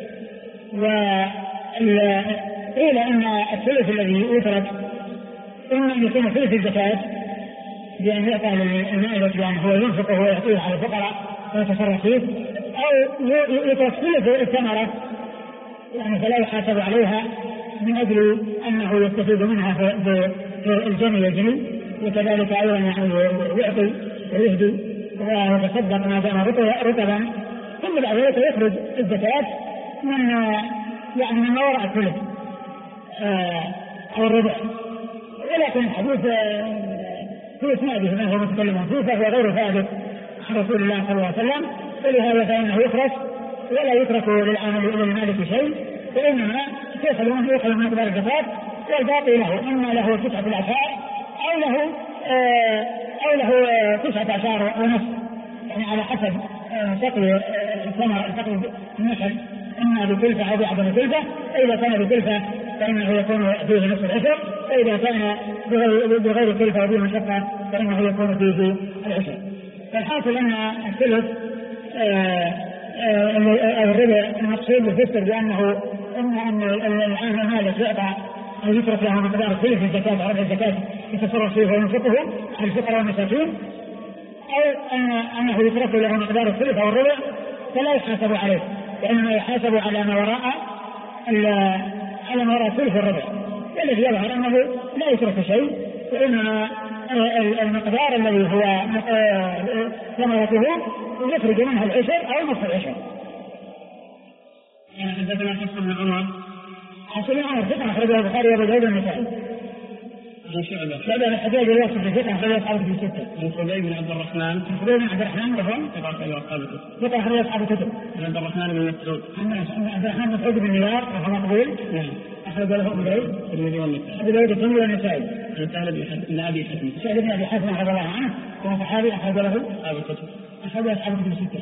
وقيل أن الثلث الذي يترك إما أن يكون ثلث الزكاة بأن يعطى للمائدة بأن هو ينفقه ويعطيه على الفقراء ويتصرف فيه، أو يترك ثلث الثمرة يعني فلا يحاسب عليها من أجل أنه يستفيد منها في الجني والجني، وكذلك أيضا يعني يعطي ويهدي ويتصدق ما دام رطبا. ثم بعد ذلك يخرج الزكاة من وراء الثلث أو الربع. ولكن الحديث في إسناده ما هو متكلم فيه فهو غير ثابت عن رسول الله صلى الله عليه وسلم، ولهذا فإنه يخرج ولا يترك للعامل إلى المالك شيء، فإنما يأخذ من مقدار الزكاة، والباقي له إما له 9 أعشار أو له 19 ونصف، يعني على حسب سقي الثمر سقي النخل إما بكلفة أو بعدم كلفة. فإذا كان بكلفة فإنه يكون فيه نصف العشر، فإذا كان بغير كلفة وبه مشقة فإنه يكون فيه العشر. فالحاصل أن الثلث الربع المقصود بالفسر بأنه أن العام المالك يعطى أو يترك له مقدار ثلث الزكاة عرض الزكاة يتصرف فيه وينفقه على الفقراء والمساكين، أو أنه يترك له مقدار الثلث أو الربع فلا يحاسب عليه، وإنما يحاسب على ما وراء ثلث الربع. والذي يظهر أنه لا يترك شيء، وإنما المقدار الذي هو ثمرته يخرج منها العشر أو نصف العشر. حدثنا حفص بن عمر ثقة أخرجه البخاري وأبو داود والنسائي. عن شعبة الحجاج الواصل في ثقة أخرجه أصحاب الكتب. عن خبيب بن عبد الرحمن وهم ثقة أخرجه أصحاب الكتب. عن عبد الرحمن بن مسعود. عبد الرحمن بن مسعود بن نيار وهو مقبول. أخرج له أبو داود الترمذي والنسائي. عن سهل بن أبي حثمة رضي الله عنه وهو صحابي أخرج له أصحاب الكتب. أخرجه أصحاب الكتب 6.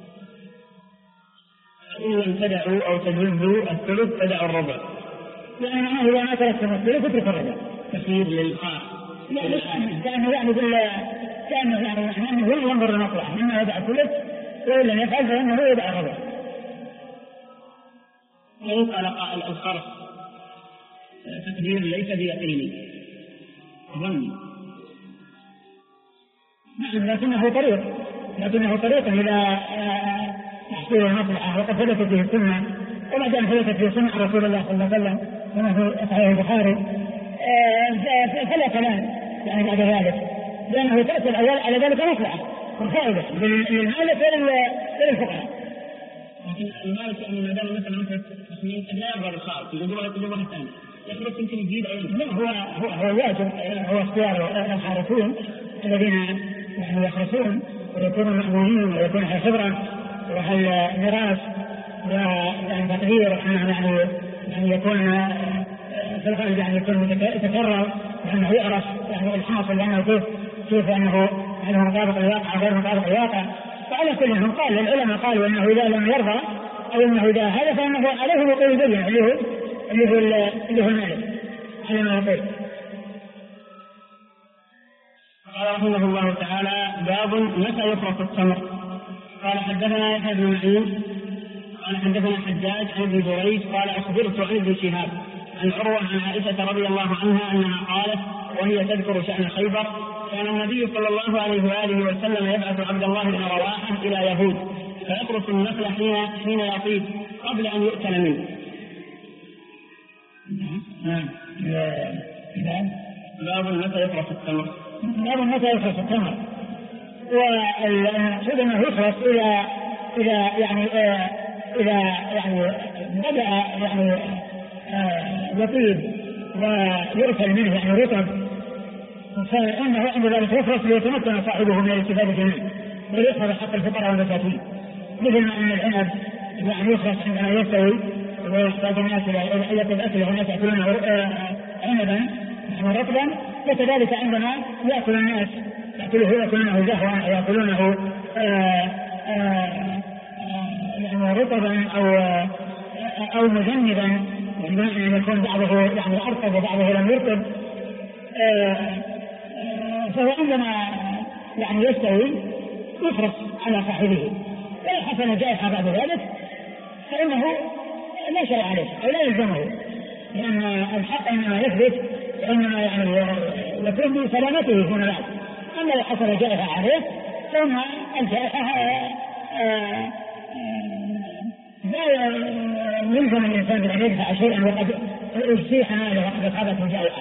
إن لم تدعوا أو تجزوا الثلث فدعوا الربع. يعني إذا ما تركتم الثلث اترك الربع. تخيير للخاص. كأنه يعني هو ينظر للمصلحة، إما يدع الثلث وإن لم يفعل فإنه يدع الربع. ويسأل قائل الخرف تقدير ليس بيقيني ظني. لكنه طريق إلى تحصيل المصلحة، وقد ثبتت به السنة، وما دام ثبتت به سنة رسول الله صلى الله عليه وسلم كما في صحيح البخاري فلا كلام يعني بعد ذلك، لأنه تأتي الأول على ذلك مصلحة وفائدة للمالك وللفقراء. لكن المالك أن ما دام مثلا تصميم لا يرضى بالخارج يقولها الثانية يخرج يمكن يزيد أو هو واجب، هو اختيار الحارسين الذين يعني يخرسون ويكونوا مأمونين ويكون على خبرة وعلى ميراث ويعني تطهير يعني يكون في الغالب يعني يكون يتكرر وأنه يعرف يعني الحاصل لأنه كيف أنه هل هو مطابق الواقع أو غير مطابق الواقع. فعلى كل هم قال العلماء قالوا أنه إذا لم يرضى أو أنه إذا هذا فإنه عليه وقول يبين اللي هو المالك على ما يقول. قال رحمه الله تعالى باب متى يفرق التمر. قال حدثنا يحيى بن معين قال حدثنا حجاج عن ابن جريج قال أخبرت عن ابن شهاب عن عروة عن عائشة رضي الله عنها أنها قالت وهي تذكر شأن خيبر كان النبي صلى الله عليه وآله وسلم يبعث عبد الله بن رواحة إلى يهود فيقرص النخل حين يطيب قبل أن يؤكل منه. باب متى يفرق التمر. باب متى يفرق التمر، والمقصود أنه يخلص إذا بدأ يطيب ويؤكل منه يعني رطب، فإنه عند ذلك يخلص ليتمكن صاحبه من الاستفادة منه ويحفظ حق الفقراء والمساكين، مثل ما أن العنب يعني يخلص عندما يستوي ويحتاج الناس إلى يطيب أكله والناس يأكلونه عنبا رطبا، وكذلك عندما يأكل الناس يأكلونه زهوا يأكلونه يعني رطبا أو مجنبا، يعني يكون بعضه يعني أرطب وبعضه لم يرطب، فهو عندما يعني يستوي يفرس على صاحبه، فإن حصل جائحة بعد ذلك فإنه لا شيء عليه أو لا يلزمه، لأن الحق إنما يثبت إنما يعني يكون بسلامته هنا بعد. أما لو حصل جائحة عليه فإن الجائحة لا يلزم الإنسان بأن يدفع شيئا وقد أجزيح ماله وقد أصابته جائحة.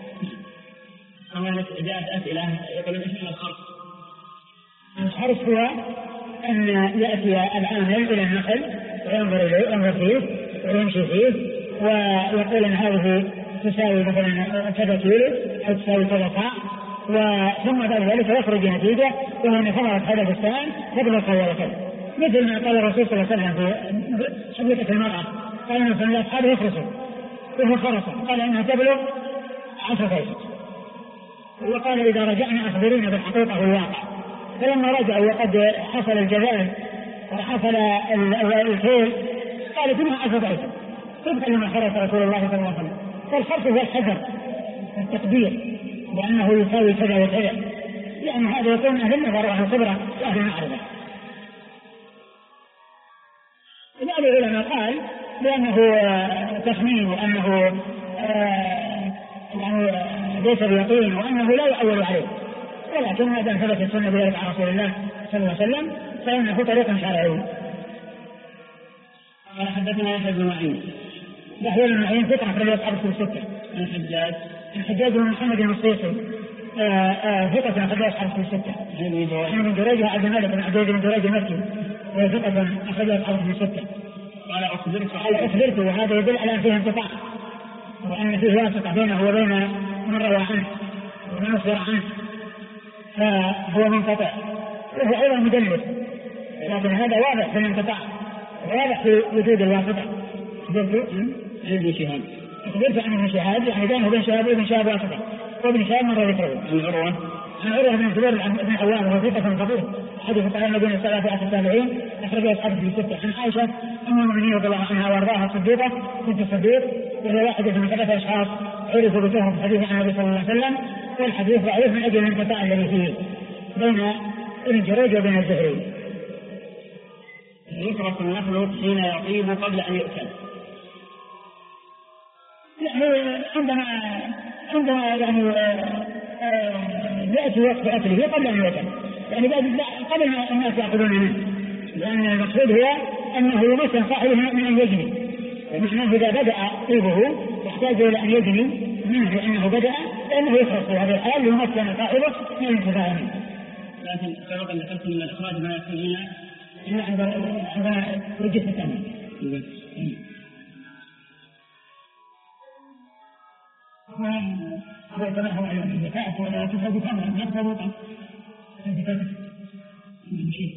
كما جاءت أسئلة يقولون إيش من الخرص؟ الخرص هو أن يأتي العامل إلى النخل وينظر إليه وينظر فيه ويمشي فيه ويقول أن هذه تساوي مثلا كذا كيلو أو تساوي كذا صاع، وثم بعد ذلك يخرج نتيجة وهو أن ثمرة هذا البستان تبلغ كذا وكذا، مثل ما قال الرسول صلى الله عليه وسلم في حديث المرأة قال إن صلى أصحابه يخرصوا وهو خرص قال إنها تبلغ 10 فيصل، وقال إذا رجعنا أخبرين بالحقيقة والواقع. فلما رجعوا وقد حصل الجزائر وحصل الخيل قالوا كلها 10 فيصل طبقا لما خرص رسول الله صلى الله عليه وسلم. فالخرص هو الحذر التقدير لأنه يساوي كذا وكذا، يعني هذا يكون أهل النظر وأهل الخبرة وأهل المعرفة. بعض العلماء قال لأنه تخمين وأنه يعني ليس بيقين وأنه لا يعول عليه، ولكن هذا ثبت السنة بذلك عن رسول الله صلى الله عليه وسلم فإنه طريق شرعي. قال حدثنا يحيى بن معين. يحيى بن معين ثقة أخرجه أصحاب الكتب الستة. الحجاج بن محمد المصيصي ثقة أخرجه أصحاب الكتب الستة. عن ابن جريج عبد الملك بن عبد بن جريج المكي ثقة أخرجه أصحاب الكتب الستة. قال أخبرت وهذا يدل على أن فيه انقطاع وأن فيه واسطة بينه وبين من روى عنه ومن أخبر عنه، فهو منقطع وهو أيضا مدلس، لكن هذا واضح في الانقطاع واضح في وجود الواسطة. أخبرت عن ابن شهاب يعني بينه وبين شهاب وابن شهاب واسطة، وابن شهاب مرة ذكره عن عروة بن الزبير بن عوام وهو ثقة فقيه حديث قال النبي صلى الله عليه وسلم أخرجه أصحاب الكتب الستة. عن عائشة أم المؤمنين رضي الله عنها وأرضاها الصديقة بنت الصديق وهي واحدة من 3 أشخاص عرفوا بشهر الحديث عن النبي صلى الله عليه وسلم، والحديث ضعيف من أجل الانقطاع الذي فيه بين ابن جريج وبين الزهري. يفرق النخل حين يطيب قبل أن يؤكل. يعني عندما يعني يأتي وقت أكله قبل أن يؤكل، يعني قبل ما الناس يأكلون منه، لأن المقصود هو أنه يمثل صاحبه من أن يجني، ومعناه إذا بدأ طيبه يحتاج إلى أن يجني منه لأنه بدأ لأنه يخرج في هذه الحال يمثل صاحبه من الانتفاع منه. لكن سبق أن ذكرت من الإخراج ما يكفينا إن عندنا رجس الثاني. ويتنحو على الزكاة ولا تفضل كاملا يفضل الزكاة شيء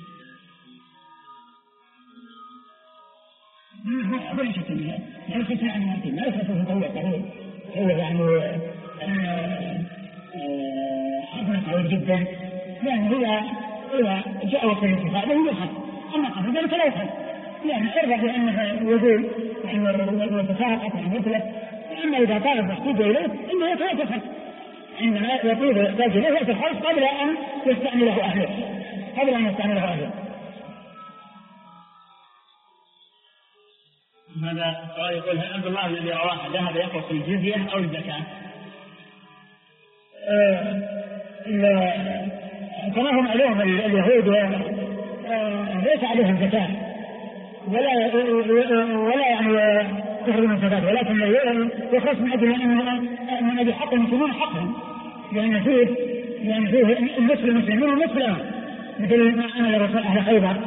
ما ليس كمية لا يستطيع أن يأتي لا يستطيع هو يعني حفظ قوي جدا لأن إذا جاء وقت الانتفاع له يفهم، أما قبل ذلك لا يفهم، لأن عرف بأنه وجود وتساقط ومثله. أما إذا طالب محتاج إليه إنه يتوقف عندما يطيب يحتاج إليه يأتي الخلص قبل أن يستعمله أهله. هذا السؤال يقول: هل عبد الله الذي رواحه ذهب يخلص الجزية أو الزكاة؟ كما هو معلوم اليهود ليس عليهم زكاة ولا يعني تخرج الزكاة، ولكن يخلص من أجل حق المسلمين حقهم، لأن فيه المسلمين والنصف لهم، مثل ما عمل الرسول أهل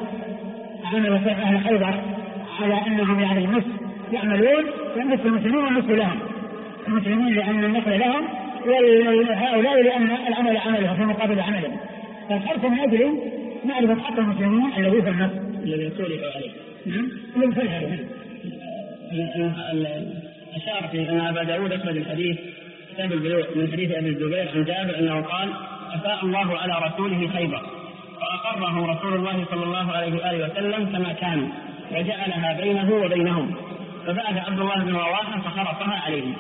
خيبر على أنهم يعني النصف يعملون والنصف المسلمين والنصف لهم، المسلمين لأن النصر لهم وهؤلاء لأن العمل عملهم في مقابل عملهم، فالحرص من أجل معرفة حق المسلمين الذي هو النصر الذي يصلح عليه. أشار في أن أبا داود أخرج الحديث كتاب البيوع من حديث أبي الزبير عن جابر أنه قال: أفاء الله على رسوله خيبر فأقره رسول الله صلى الله عليه وآله وسلم كما كان وجعلها بينه وبينهم، فبعث عبد الله بن رواحة فخرقها عليهم.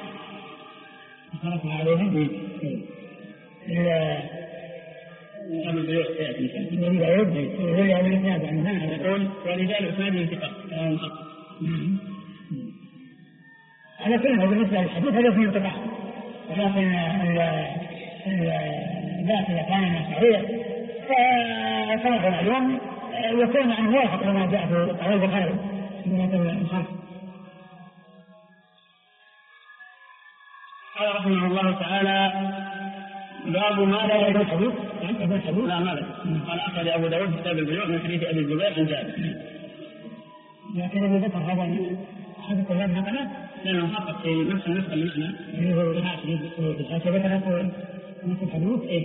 كتاب البيوع يقول: ورجال إسناده ثقة. على كلمة بالنسبة للحديث هذا فيه انقطاع، ولكن ذات إذا كان صحيح فكما معلوم يكون عن موافق لما جاء في صحيح البخاري من الخمس. قال رحمه الله تعالى: باب ما لا يجوز الحديث. لا ما له. قال: أخرج أبو داود كتاب البيوع من حديث أبي الزبير عن جابر. لكن أبو بكر هذا حديث الله مثلا لأنه حقق في نفس النسخة المعنى في الحاشية ذكر نفس الحديث.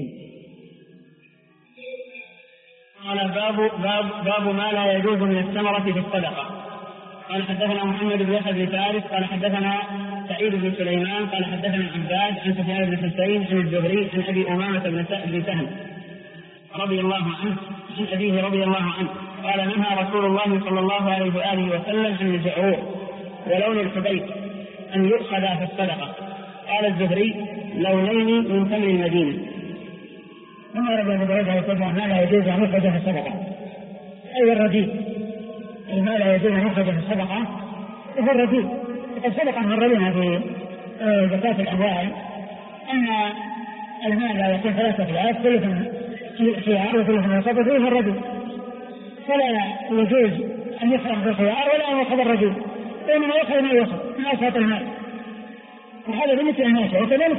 قال: باب ما لا يجوز من الثمرة في الصدقة. قال: حدثنا محمد بن يحيى بن فارس قال حدثنا سعيد بن سليمان قال حدثنا عباد عن سفيان بن حسين عن الزهري عن أبي أمامة بن سهل رضي الله عنه عن أبيه رضي الله عنه قال: نهى رسول الله صلى الله عليه وآله وسلم عن الجعور ولون الحبيب أن يؤخذ في الصدقة. قال الزهري: لونين من تمر المدينة. ثم رجع بدرجة يقول: ما لا يجوز أن يؤخذ في الصدقة، أي الرديء، ما لا يجوز أن يؤخذ في الصدقة هو الرديء. وقد سبق أن مررنا في زكاة الأموال أن المال لا يكون 3 أخلاف، ثلث خيار وثلث وسط وثلث الرديء، فلا يجوز أن يخرج بالخيار ولا أن يأخذ الرديء، وإنما يأخذ ما يوسط من أوسط المال. وهذا بالنسبة للماشية، وكذلك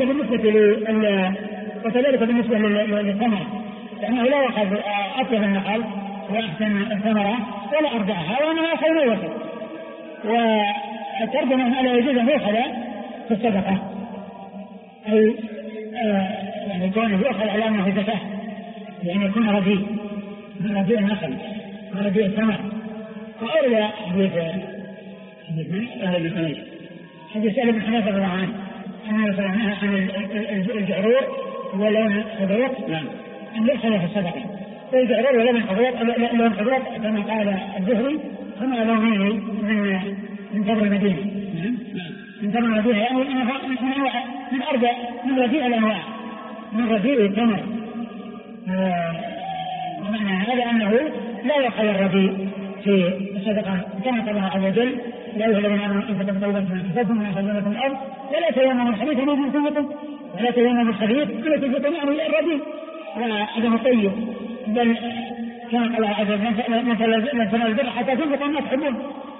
بالنسبة للثمر، لأنه لا يأخذ أطيب النخل وأحسن الثمرة ولا أرجعها، وإنما يأخذ ما يوسط. وترجمة ما لا يجوز أن يأخذ في الصدقة، أي يعني كونه يأخذ على أنه زكاة، يعني يكون رديء النخل رديء الثمر. وأولى حديث سهل بن حنيفة رضي الله عنه أنه صلى الله عليه وسلم عن الجعرور ولون الحبيب أن يأخذ في الصدقة. الجعرور ولون الحبيب كما قال الزهري هما لونين من تمر المدينة، من تمر المدينة، يعني من رديء الأنواع، من رديء التمر. ومعنى هذا أنه لا يأخذ الرديء في الصدقة كما قال الله عز وجل: لا أيها الذين آمنوا أنفقوا طيبات ما كسبتم وما أخرجنا لكم من الأرض ولا تيمموا الخبيث منه تنفقون ولا تيمموا الخبيث إلا تنفقون يعني الرديء وعدم الطيب، بل كما قال الله عز وجل: من تنال البر حتى تنفقوا ما تحبون.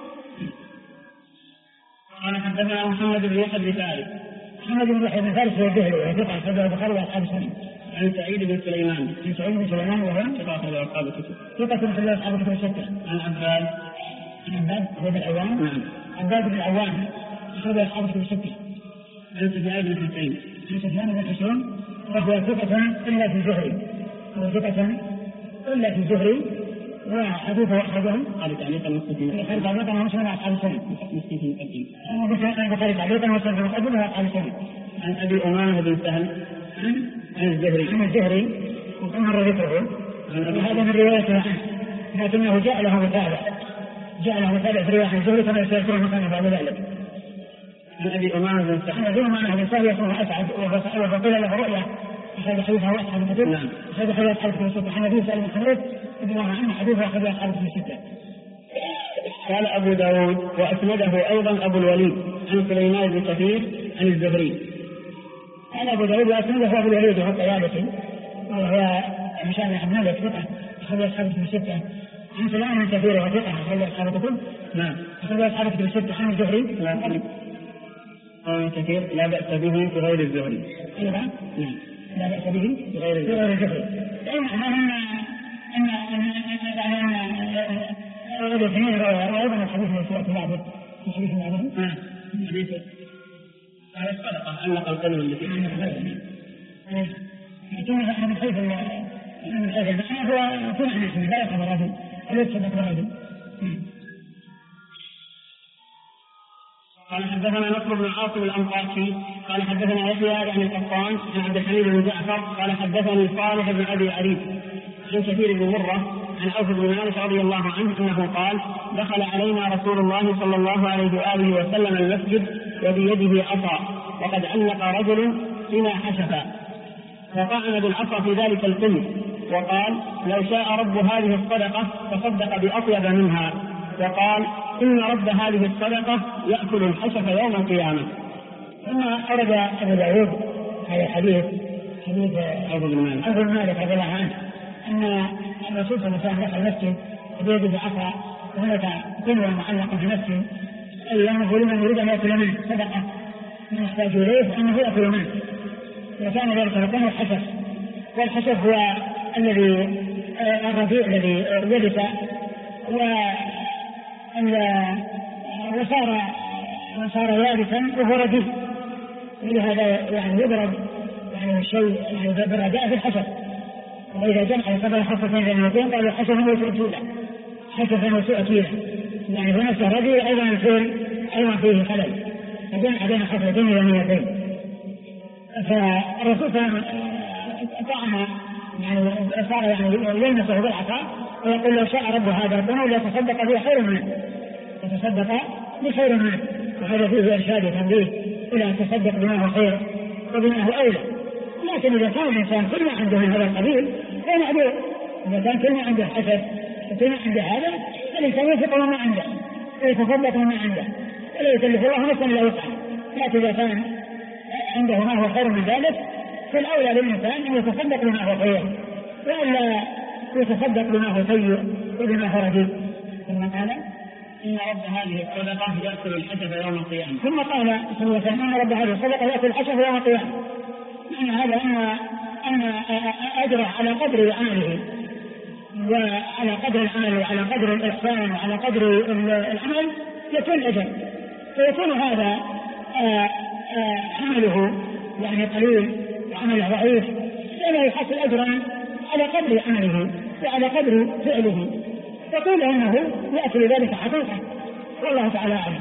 قال: حدثنا محمد بن يحيى بن فارس. محمد بن يحيى بن فارس هو الجهلي وثقة أخرجه البخاري وأصحاب السنن. عن سعيد بن سليمان. وهو ثقة أخرجه أصحاب الكتب. ثقة أخرجه أصحاب الكتب الستة. عن عباد بن العوام. عباد بن العوام أخرجه أصحاب الكتب الستة. عن سفيان بن حسين. وهو ثقة إلا في الزهري، وحديثه أخرجه قال تعليقا مسلم. قال تعليقا مسلم أصحاب السنن. قال تعليقا مسلم وأصحاب السنن. عن أبي أمامة بن سهل عن الزهري مر ذكره وهذا من روايته عنه، لكنه جاء له متابع في رواية عن الزهري كما سيذكره مثلا بعد ذلك. عن أبي أمامة بن سعد أبي أمامة بن سعد يسمى أسعد وفقيل له رؤيا أخذ حديثه أصحاب الكتب أخذ حديث أصحاب الكتب عن النبي صلى الله عليه وسلم رضي الله عنه حديثه أخذ أصحاب الكتب. قال أبو داود وأسنده أيضا أبو الوليد عن سليمان بن كثير عن الزهري. قال أبو داود وأسنده أبو الوليد وهو الطيالسي وهو هشام بن مالك ثقة أخذ أصحاب الكتب عن سليمان بن كثير وهو ثقة أخذ أصحاب الكتب. نعم. أخذ أصحاب الكتب عن الزهري. قال كثير لا بأس به في غير الزهري. أيضا. نعم. لا بأس به في غير الزهري. أيضا الحديث من سورة بعده الحديث من بعده حديث هذا الصدقة علق الكلمة التي لكن من حيث المعنى هو في معنى اسمه لا يعتبر رجل وليس صدق رجل. قال حدثنا نصر بن عاصم الأنطاكي قال حدثنا يحيى يعني القطان عن عبد الحميد بن جعفر قال حدثني صالح بن أبي عريب عن كثير بن مرة عن عوف بن مالك رضي الله عنه أنه قال دخل علينا رسول الله صلى الله عليه وآله وسلم المسجد وبيده عصا وقد علق رجل فينا حشفا فطعن بالعصا في ذلك الكل وقال لو شاء رب هذه الصدقة تصدق بأطيب منها وقال إن رب هذه الصدقة يأكل الحشف يوم القيامة. ثم أرد أبو داود هذا الحديث حديث عوف بن مالك رضي الله عنه أن الرسول صلى الله عليه وسلم دخل المسجد بيده عصا وهناك كلمة معلقة في المسجد أي أنه لمن يريد أن يأكل منه صدقة من يحتاج إليه فإنه يأكل منه وكان ذلك يكون الحشف والحشف هو الذي الرضيع الذي يلف وصار يابسا وهو رديء ولهذا يعني يضرب يعني الشيء يعني بالرداء في الحشف وإذا جمع قبل حصتين جمعتين قالوا حشفا وسؤتيلا حشفا وسؤتيلا يعني هو نفسه رديء أيضا الخير أيضا فيه خلل فجمع بين حصتين جمعتين فالرسول طعم يعني صار يعني يلمسه بالعصا ويقول لو شاء رب هذا الذنوب لتصدق به خير منه يتصدق بخير منه وهذا فيه إرشاد وتنبيه إلى أن تصدق بما هو خير وبما هو أولى. لكن إذا كان الإنسان كل ما عنده من هذا القبيل فهو معذور. إذا كان كل ما عنده حسد وكل ما عنده هذا فالإنسان ينفق ما عنده ويتصدق ما عنده ولا يكلف الله نفسا إلا وسعها. لكن إذا كان عنده ما هو خير من ذلك فالأولى للإنسان أن يتصدق بما هو خير وإلا يتصدق بما هو سيء وبما هو رديء. ثم قال إن رب هذه الصدقة يأكل الحشف يوم القيامة. ثم قال صلى الله عليه وسلم إن رب هذه الصدقة يأكل الحشف يوم القيامة. معنى هذا أن أجره على قدر عمله وعلى قدر العمل وعلى قدر الإحسان وعلى قدر العمل يكون أجر فيكون هذا عمله يعني قليل وعمله ضعيف لا يحصل أجرا على قدر عمله وعلى قدر فعله فقيل إنه يأكل ذلك حقيقة والله تعالى أعلم.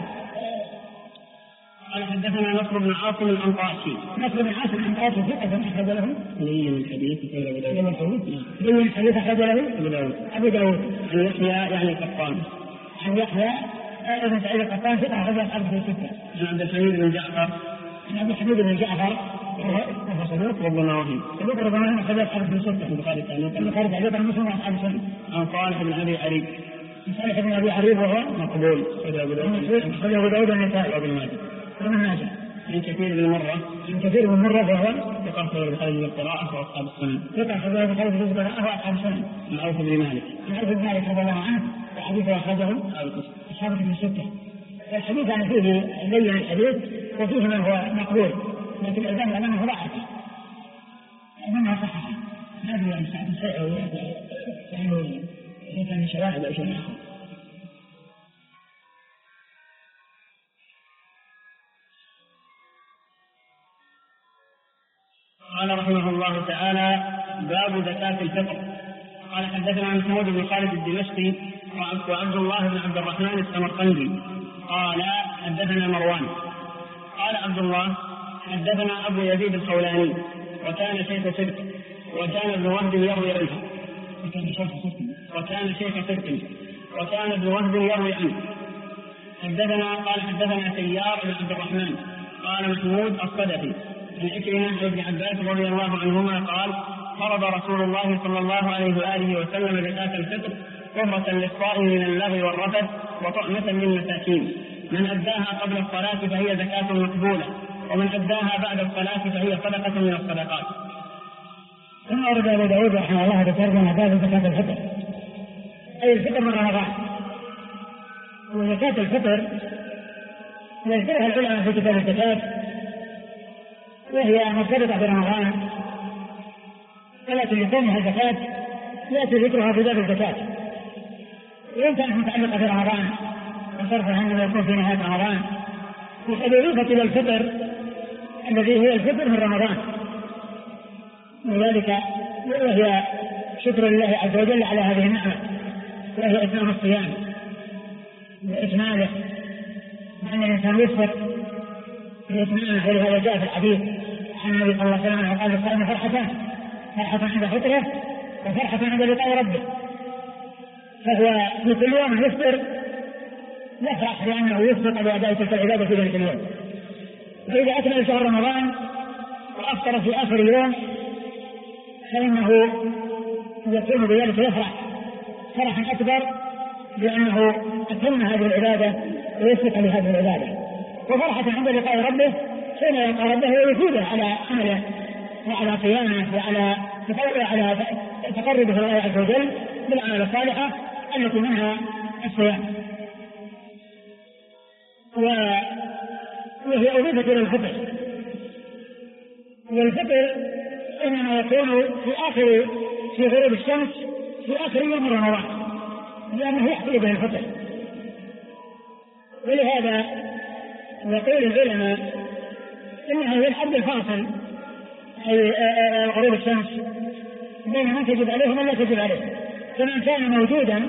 قال حدثنا نصر بن عاصم الأنطاكي. نصر بن عاصم الأنطاكي ثقة أخرج له لين الحديث لين الحديث أخرج له أبو داود عن يحيى يعني القطان عن يحيى ابن سعيد القطان ثقة أخرج أصحابه في الستة. عن عبد الحميد بن جعفر عن عبد الحميد بن جعفر وهو صدوق ربما وهم أخرج أصحابه في الستة. البخاري تعليقا مسلم وأصحاب السنة. عن صالح بن أبي عريب صالح بن أبي عريب وهو مقبول أخرج أبو داود النسائي وابن ماجه. عن كثير بن مرة وهو ثقة أخرج البخاري في القراءة وأصحاب السنة. ثقة أخرج البخاري في القراءة وأصحاب السنة. عن عوف بن مالك رضي الله عنه وحديثه أخرجه أصحابه في الستة. الحديث عن فيه لين الحديث وفيه من هو مقبول لكن الأذان أمامه ضعف أمامه صحيح ما أدري عن ساعة الشيء يعني كان شواهد أو شيء آخر. قال رحمه الله تعالى باب زكاة الفطر. قال حدثنا عن محمود بن خالد الدمشقي وعبد الله بن عبد الرحمن السمرقندي قال حدثنا مروان قال عبد الله حدثنا أبو يزيد الخولاني وكان شيخ صدق وكان ابن وهب يروي عنه. وكان شيخ صدق. وكان ابن وهب يروي عنه. قال حدثنا سيار بن عبد الرحمن قال محمود الصدفي عن عكرمة بن عباس رضي الله عنهما قال فرض رسول الله صلى الله عليه وآله وسلم زكاة الفطر طهرة للصائم من اللغو والرفث وطعمة للمساكين. من أداها قبل الصلاة فهي زكاة مقبولة، ومن أداها بعد الصلاة فهي صدقة من الصدقات. ثم أورد أبو داود رحمه الله بترجمة باب زكاة الفطر، أي الفطر من رمضان. وزكاة الفطر يذكرها العلماء في كتاب الزكاة، وهي مرتبطة برمضان، ولكن لكونها زكاة يأتي ذكرها في باب الزكاة، وإن كانت متعلقة برمضان وصرفها عندما يكون في نهاية رمضان، وقد أضيفت إلى الفطر الذي هو الفطر من رمضان، وذلك وهي شكر الله عز وجل على هذه النعمة، وهي إتمام الصيام وإكماله، لأن الإنسان يسبق في إتمامه، ولهذا جاء في الحديث عن النبي صلى الله عليه وسلم قال الصائم فرحتان، فرحة عند فطره وفرحة عند لقاء ربه. فهو في كل يوم يفطر يفرح لأنه يسبق بأداء تلك العبادة في ذلك اليوم. فإذا أكمل شهر رمضان وأفطر في آخر يوم فإنه يكون بذلك يفرح فرحا أكبر، لأنه أتم هذه العبادة ويسبق لهذه العبادة، وفرحة عند لقاء ربه حين يلقى ربه ويفيده على عمله وعلى قيامه وعلى تقربه الله عز وجل بالأعمال الصالحة التي منها الصيام. وهي أضيفت إلى الفطر، والفطر إنما يكون في غروب الشمس في آخر يوم رمضان، لأنه يحصل به الفطر. ولهذا يقول العلماء إنه هو الحد الفاصل، أي غروب الشمس، بين من تجب عليه ومن لا تجب عليه. فمن كان موجودا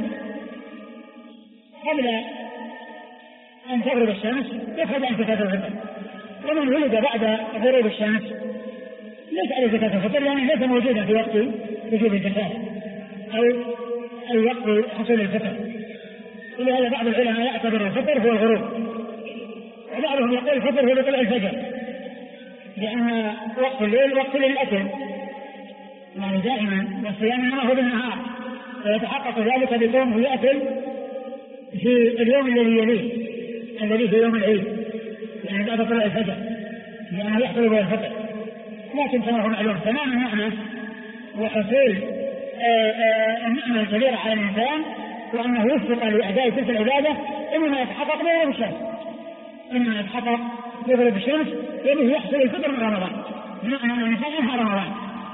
قبل أن تغرب الشمس يفقد عن زكاة الفطر، ومن ولد بعد غروب الشمس ليس عليه زكاة الفطر، لأنه ليس موجودا في وقت وجوب الزكاة أو وقت حصول الفطر. ولهذا بعض العلماء يعتبر الفطر هو الغروب، وبعضهم يقول الفطر هو طلوع الفجر، لأن وقت الليل وقت للأكل، يعني دائما والصيام إنما هو بالنهار، ويتحقق ذلك بكونه يأكل في اليوم الذي يليه الذي في يوم العيد، يعني بعد طلوع الفجر، لأنه يحصل به الفطر. لكن كما هو معلوم تمام النعمة وحصول النعمة الكبيرة على الإنسان وأنه يسبق لأداء تلك العبادة إنما يتحقق بغروب الشمس، إنما يتحقق بغروب الشمس، وبه يحصل الفطر من رمضان، بمعنى أن الإنسان انهى رمضان.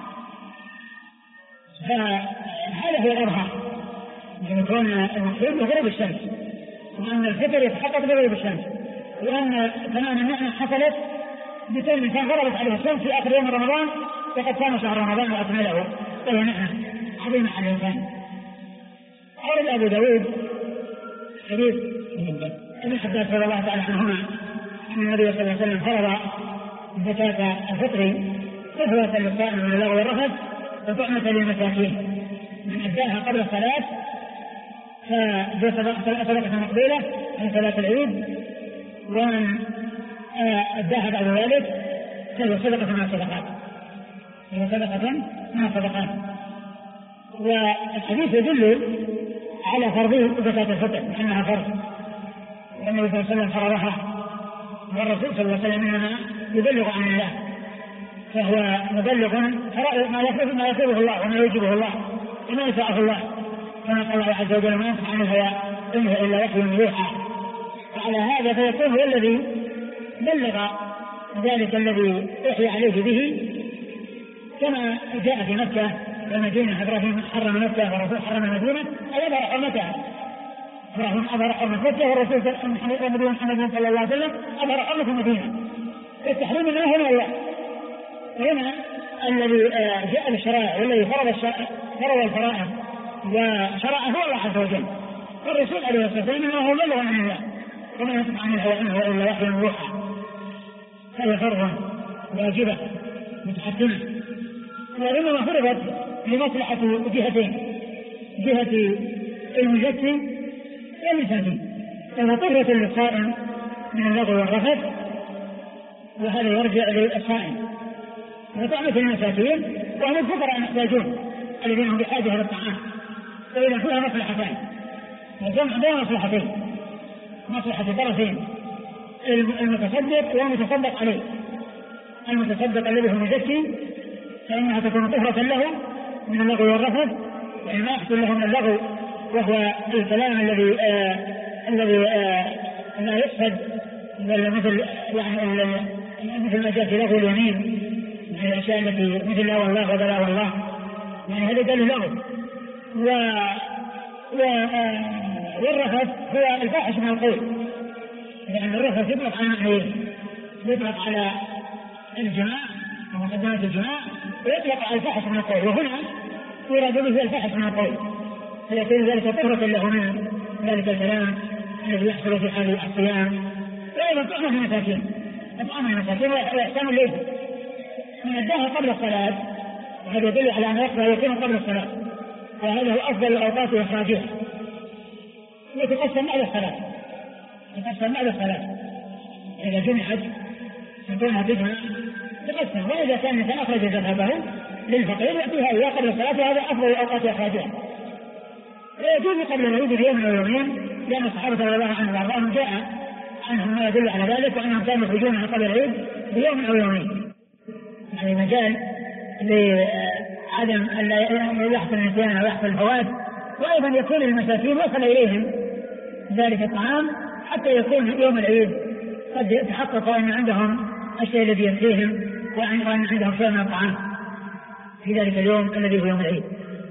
فهذا هو الإرهاق، يعني يكون المقصود بغروب الشمس، وأن الفطر يتحقق بغروب الشمس، وأن تمام النعمة حصلت بكل الإنسان غربت عليه الشمس في آخر يوم رمضان، فقد كان شهر رمضان وأكمله، وهي نعمة عظيمة على الإنسان. أورد أبو داود حديث ابن عباس رضي الله تعالى عنهما أن النبي صلى الله عليه وسلم فرض زكاة الفطر طهرة للصائم من اللغو والرفث وطعمة للمساكين. من أداها قبل الصلاة فهي صدقة مقبولة من صلاة العيد، ومن أداها بعد ذلك فهي صدقة من الصدقات، هي صدقة من الصدقات. والحديث يدل على فرضية زكاة الفطر أنها فرض، والنبي صلى الله عليه وسلم فرضها، والرسول صلى الله عليه وسلم إنما يبلغ عن الله، فهو مبلغ ما يفرضه الله وما يوجبه الله وما يشاءه الله، كما قال الله عز وجل: ما ينطق عن الهوى إن هو إلا وحي يوحى. وعلى هذا فيكون هو الذي بلغ ذلك الذي يحيى عليه به، كما جاء في مكة والمدينة: إبراهيم حرم مكة والرسول حرم المدينة، أي أظهر حرمتها. إبراهيم أظهر حرمة مكة والرسول محمد صلى الله عليه وسلم أظهر حرمة المدينة. التحريم من هنا الله، وهنا الذي جاء بالشرائع والذي فرض الفرائض وشرعه هو الله عز وجل، والرسول عليه الصلاة والسلام هو بلغ عن الله وما ينطق عن الهوى إن هو إلا وحي يوحى. هذا فرض واجبة متحكمة، وربما فرضت لمصلحة جهتين، جهة المجسم والمساكين، فهو طهرة للصائم من اللغو والرفث، وهذا يرجع للصائم، وطعمة المساكين وهم الفقراء المحتاجون الذين هم بحاجة إلى الطعام. فإذا فيها مصلحتان، الجمع بين مصلحتين، مصلحة طرفين، المتصدق والمتصدق عليه. المتصدق الذي هو المزكي فإنها تكون طهرة له من اللغو والرفث، يعني ما يحصل له من اللغو وهو الكلام الذي لا يقصد، مثل ما جاء في لغو اليمين من الأشياء التي مثل لا والله ولا والله، يعني هذا قال لغو. والرفث هو الفاحش من القول، لأن الرفث يطلق على معنيين، يطلق على الجماع ومقدمات الجماع، ويطلق على الفاحش من القول، وهنا يراد به الفاحش من القول، فيكون ذلك طهرة له من ذلك الكلام الذي يحصل في حال الصيام. وأيضا طعمة المساكين، طعمة المساكين وإحسان إليه من أداها قبل الصلاة، وهذا يدل على أن وقتها يكون قبل الصلاة، وهذا هو أفضل الأوقات وإخراجها، وتقسم بعد الصلاة، تقسم بعد الصلاة إذا جمعت تكونها تجمع تقسم، وإذا كان مثل أخرج ذهبه للفقير يعطيها إياه قبل الصلاة، وهذا أفضل الأوقات وإخراجها. ويجوز قبل العيد بيوم أو يومين، لأن الصحابة رضي الله عنهم وأرضاهم جاء عنهم ما يدل على ذلك، وأنهم كانوا يخرجون قبل العيد بيوم أو يومين، يعني مجال لعدم أن يحصل النسيان أو يحصل الفوات. وأيضا يكون المساكين وصل إليهم ذلك الطعام حتى يكون يوم العيد قد يتحقق أن عندهم الشيء الذي يكفيهم، وأن عندهم شيء من الطعام في ذلك اليوم الذي هو يوم العيد.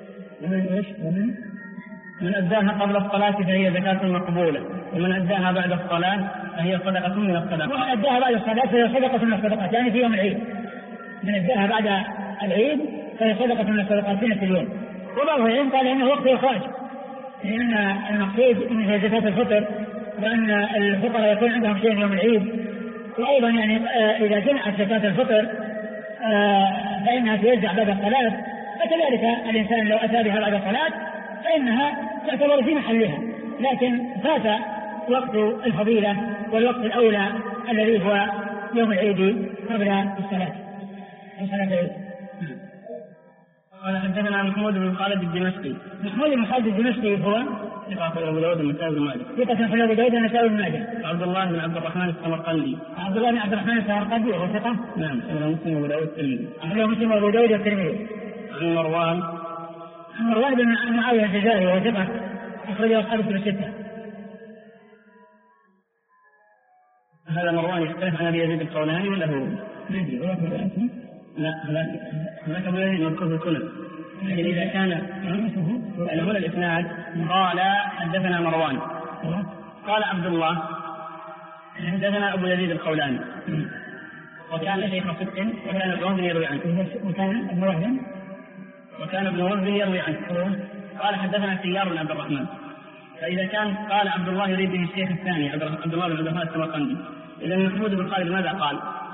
من أداها قبل الصلاة فهي زكاة مقبولة، ومن أداها بعد الصلاة فهي صدقة من الصدقات. ومن أداها بعد الصلاة فهي صدقة من الصدقات، يعني في يوم العيد. من أداها بعد العيد فهي صدقة من الصدقات في نفس اليوم. وبعض العلم قال إنه وقت إخراج، لأن المقصود من هي زكاة الفطر، وأن الفقراء يكون عندهم شيء يوم العيد. وأيضا يعني إذا جمعت زكاة الفطر فإنها توزع بعد الصلاة، فكذلك الإنسان لو أتى بها بعد الصلاة فإنها تعتبر في محلها، لكن فات وقت الفضيلة والوقت الأولى الذي هو يوم العيد قبل الصلاة. قال حدثنا محمود بن خالد الدمشقي. محمود بن خالد الدمشقي هو ثقة أبو داود النسائي بن ماجه. ثقة أبو داود النسائي بن ماجه. عبد الله بن عبد الرحمن السمرقندي. عبد الله بن عبد الرحمن السمرقندي وهو ثقة. نعم. مسلم وأبو داود الترمذي. مسلم وأبو داود الترمذي. عن مروان بن معاوية الجزائري وهو ثقة أخرجه أصحاب الكتب الستة. هذا مروان يختلف عن أبي يزيد القولاني ولا هو؟ لا هناك أبو يزيد مذكور في الكلى، لكن إذا كان هنا الإسناد قال حدثنا مروان قال عبد الله حدثنا أبو يزيد القولاني وكان شيخ صدق وكان ابن وهب يروي عنه وكان ابن وهب يروي عنه قال حدثنا سيار بن عبد الرحمن. فإذا كان قال عبد الله يريد به الشيخ الثاني عبد الله بن عبد الرحمن السمرقندي، إذا محمود بن خالد ماذا قال؟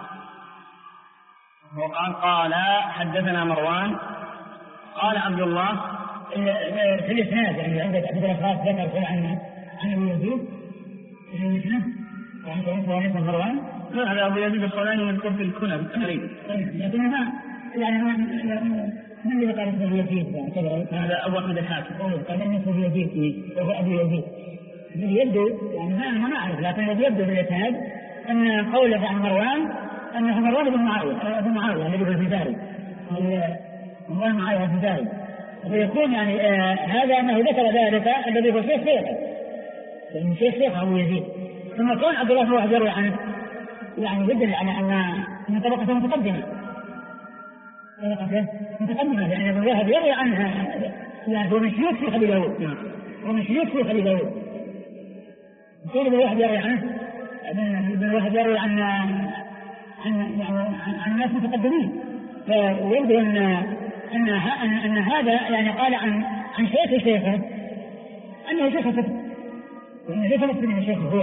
قال حدثنا مروان قال عبد الله في الإسناد، يعني عندك عبد الأفراد ذكر عن أبو يزيد في الإسناد وعن مروان. لا هذا أبو يزيد القولاني مذكور في الكنى بالتقريب، لكن ما يعني من اللي قال أبو يزيد؟ هذا أبو أحمد الحاكم قال أبو يزيد وهو أبو يزيد. الذي يبدو يعني ما أعرف، لكن الذي يبدو في الإسناد أن قوله عن مروان أنه مروان بن معاوية الذي هو الفزاري، مروان معاوية الفزاري، ويكون يعني هذا أنه ذكر ذلك الذي هو شيخ شيخ أبو يزيد. ثم كون عبد الله بن وهب يروي عنه يعني يدل على أن طبقته متقدمة، يعني ابن وهب يروي عنها، يعني هو من شيوخ شيخ أبي داود، كون ابن وهب يروي عنه، ابن وهب يروي عن ناس متقدمين، فيبدو أن هذا يعني قال عن شيخه أنه شيخ صدق، وأنه ليس مسلم الشيخ هو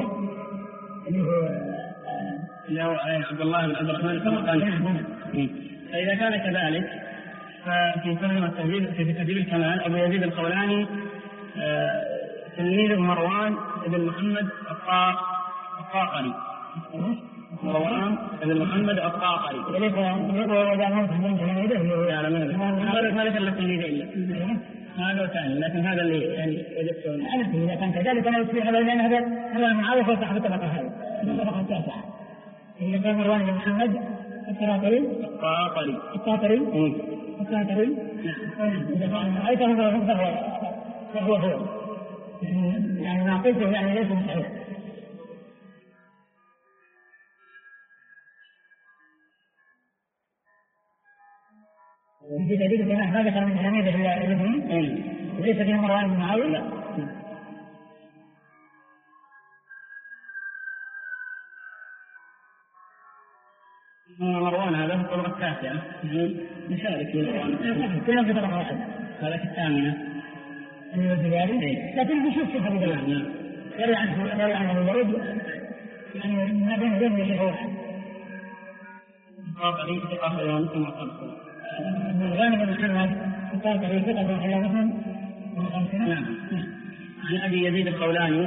اللي هو عبد الله بن عبد الرحمن السمرقندي. فإذا كان كذلك في سنن التهذيب في تهذيب الكمال أبو يزيد الخولاني تلميذ مروان بن محمد الطاقري. مروان بن محمد الطاقري. ليس إذا ما تحضرون تلميذه. لا ما ذكر لك تلميذ إلا هذا ثاني، لكن هذا اللي يعني وجدته. أعرف إذا كان كذلك أنا أصبح لأن هذا المعروف صاحب الطبقة هذه الطبقة التاسعة. إذا كان مروان بن محمد الطاقري. إذا كان رأيته فهو يعني ما قلته يعني ليس مستحيل. في تدريب الجماعة ما ذكر من تلاميذه الاثنين وليس فيه مروان بن معاوية. لا. مروان هذا في الطبقة التاسعة مشارك في مروان كلهم في طبقة واحدة. هذا في الثامنة لكن بشوف في حديث الله يروي عنه الورود يعني ما بين الشيخ واحد. الطاقري ثقة يوم ثم قبل غالبا محمد الطاقري ثقة إلى مثل عن أبي يزيد الخولاني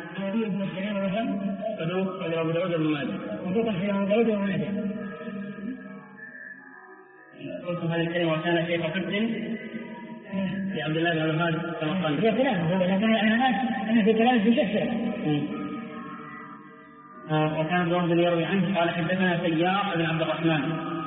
صدوق إلى أبو داود بن ماجه. قلت هذه الكلمة وكان شيخ حفظ لعبد الله بن الوهاب كما قال. هي كلامه هو لكن يعني أنا في كلامه في شخص. وكان ابن وهب يروي عنه قال حدثنا سيار بن عبد الرحمن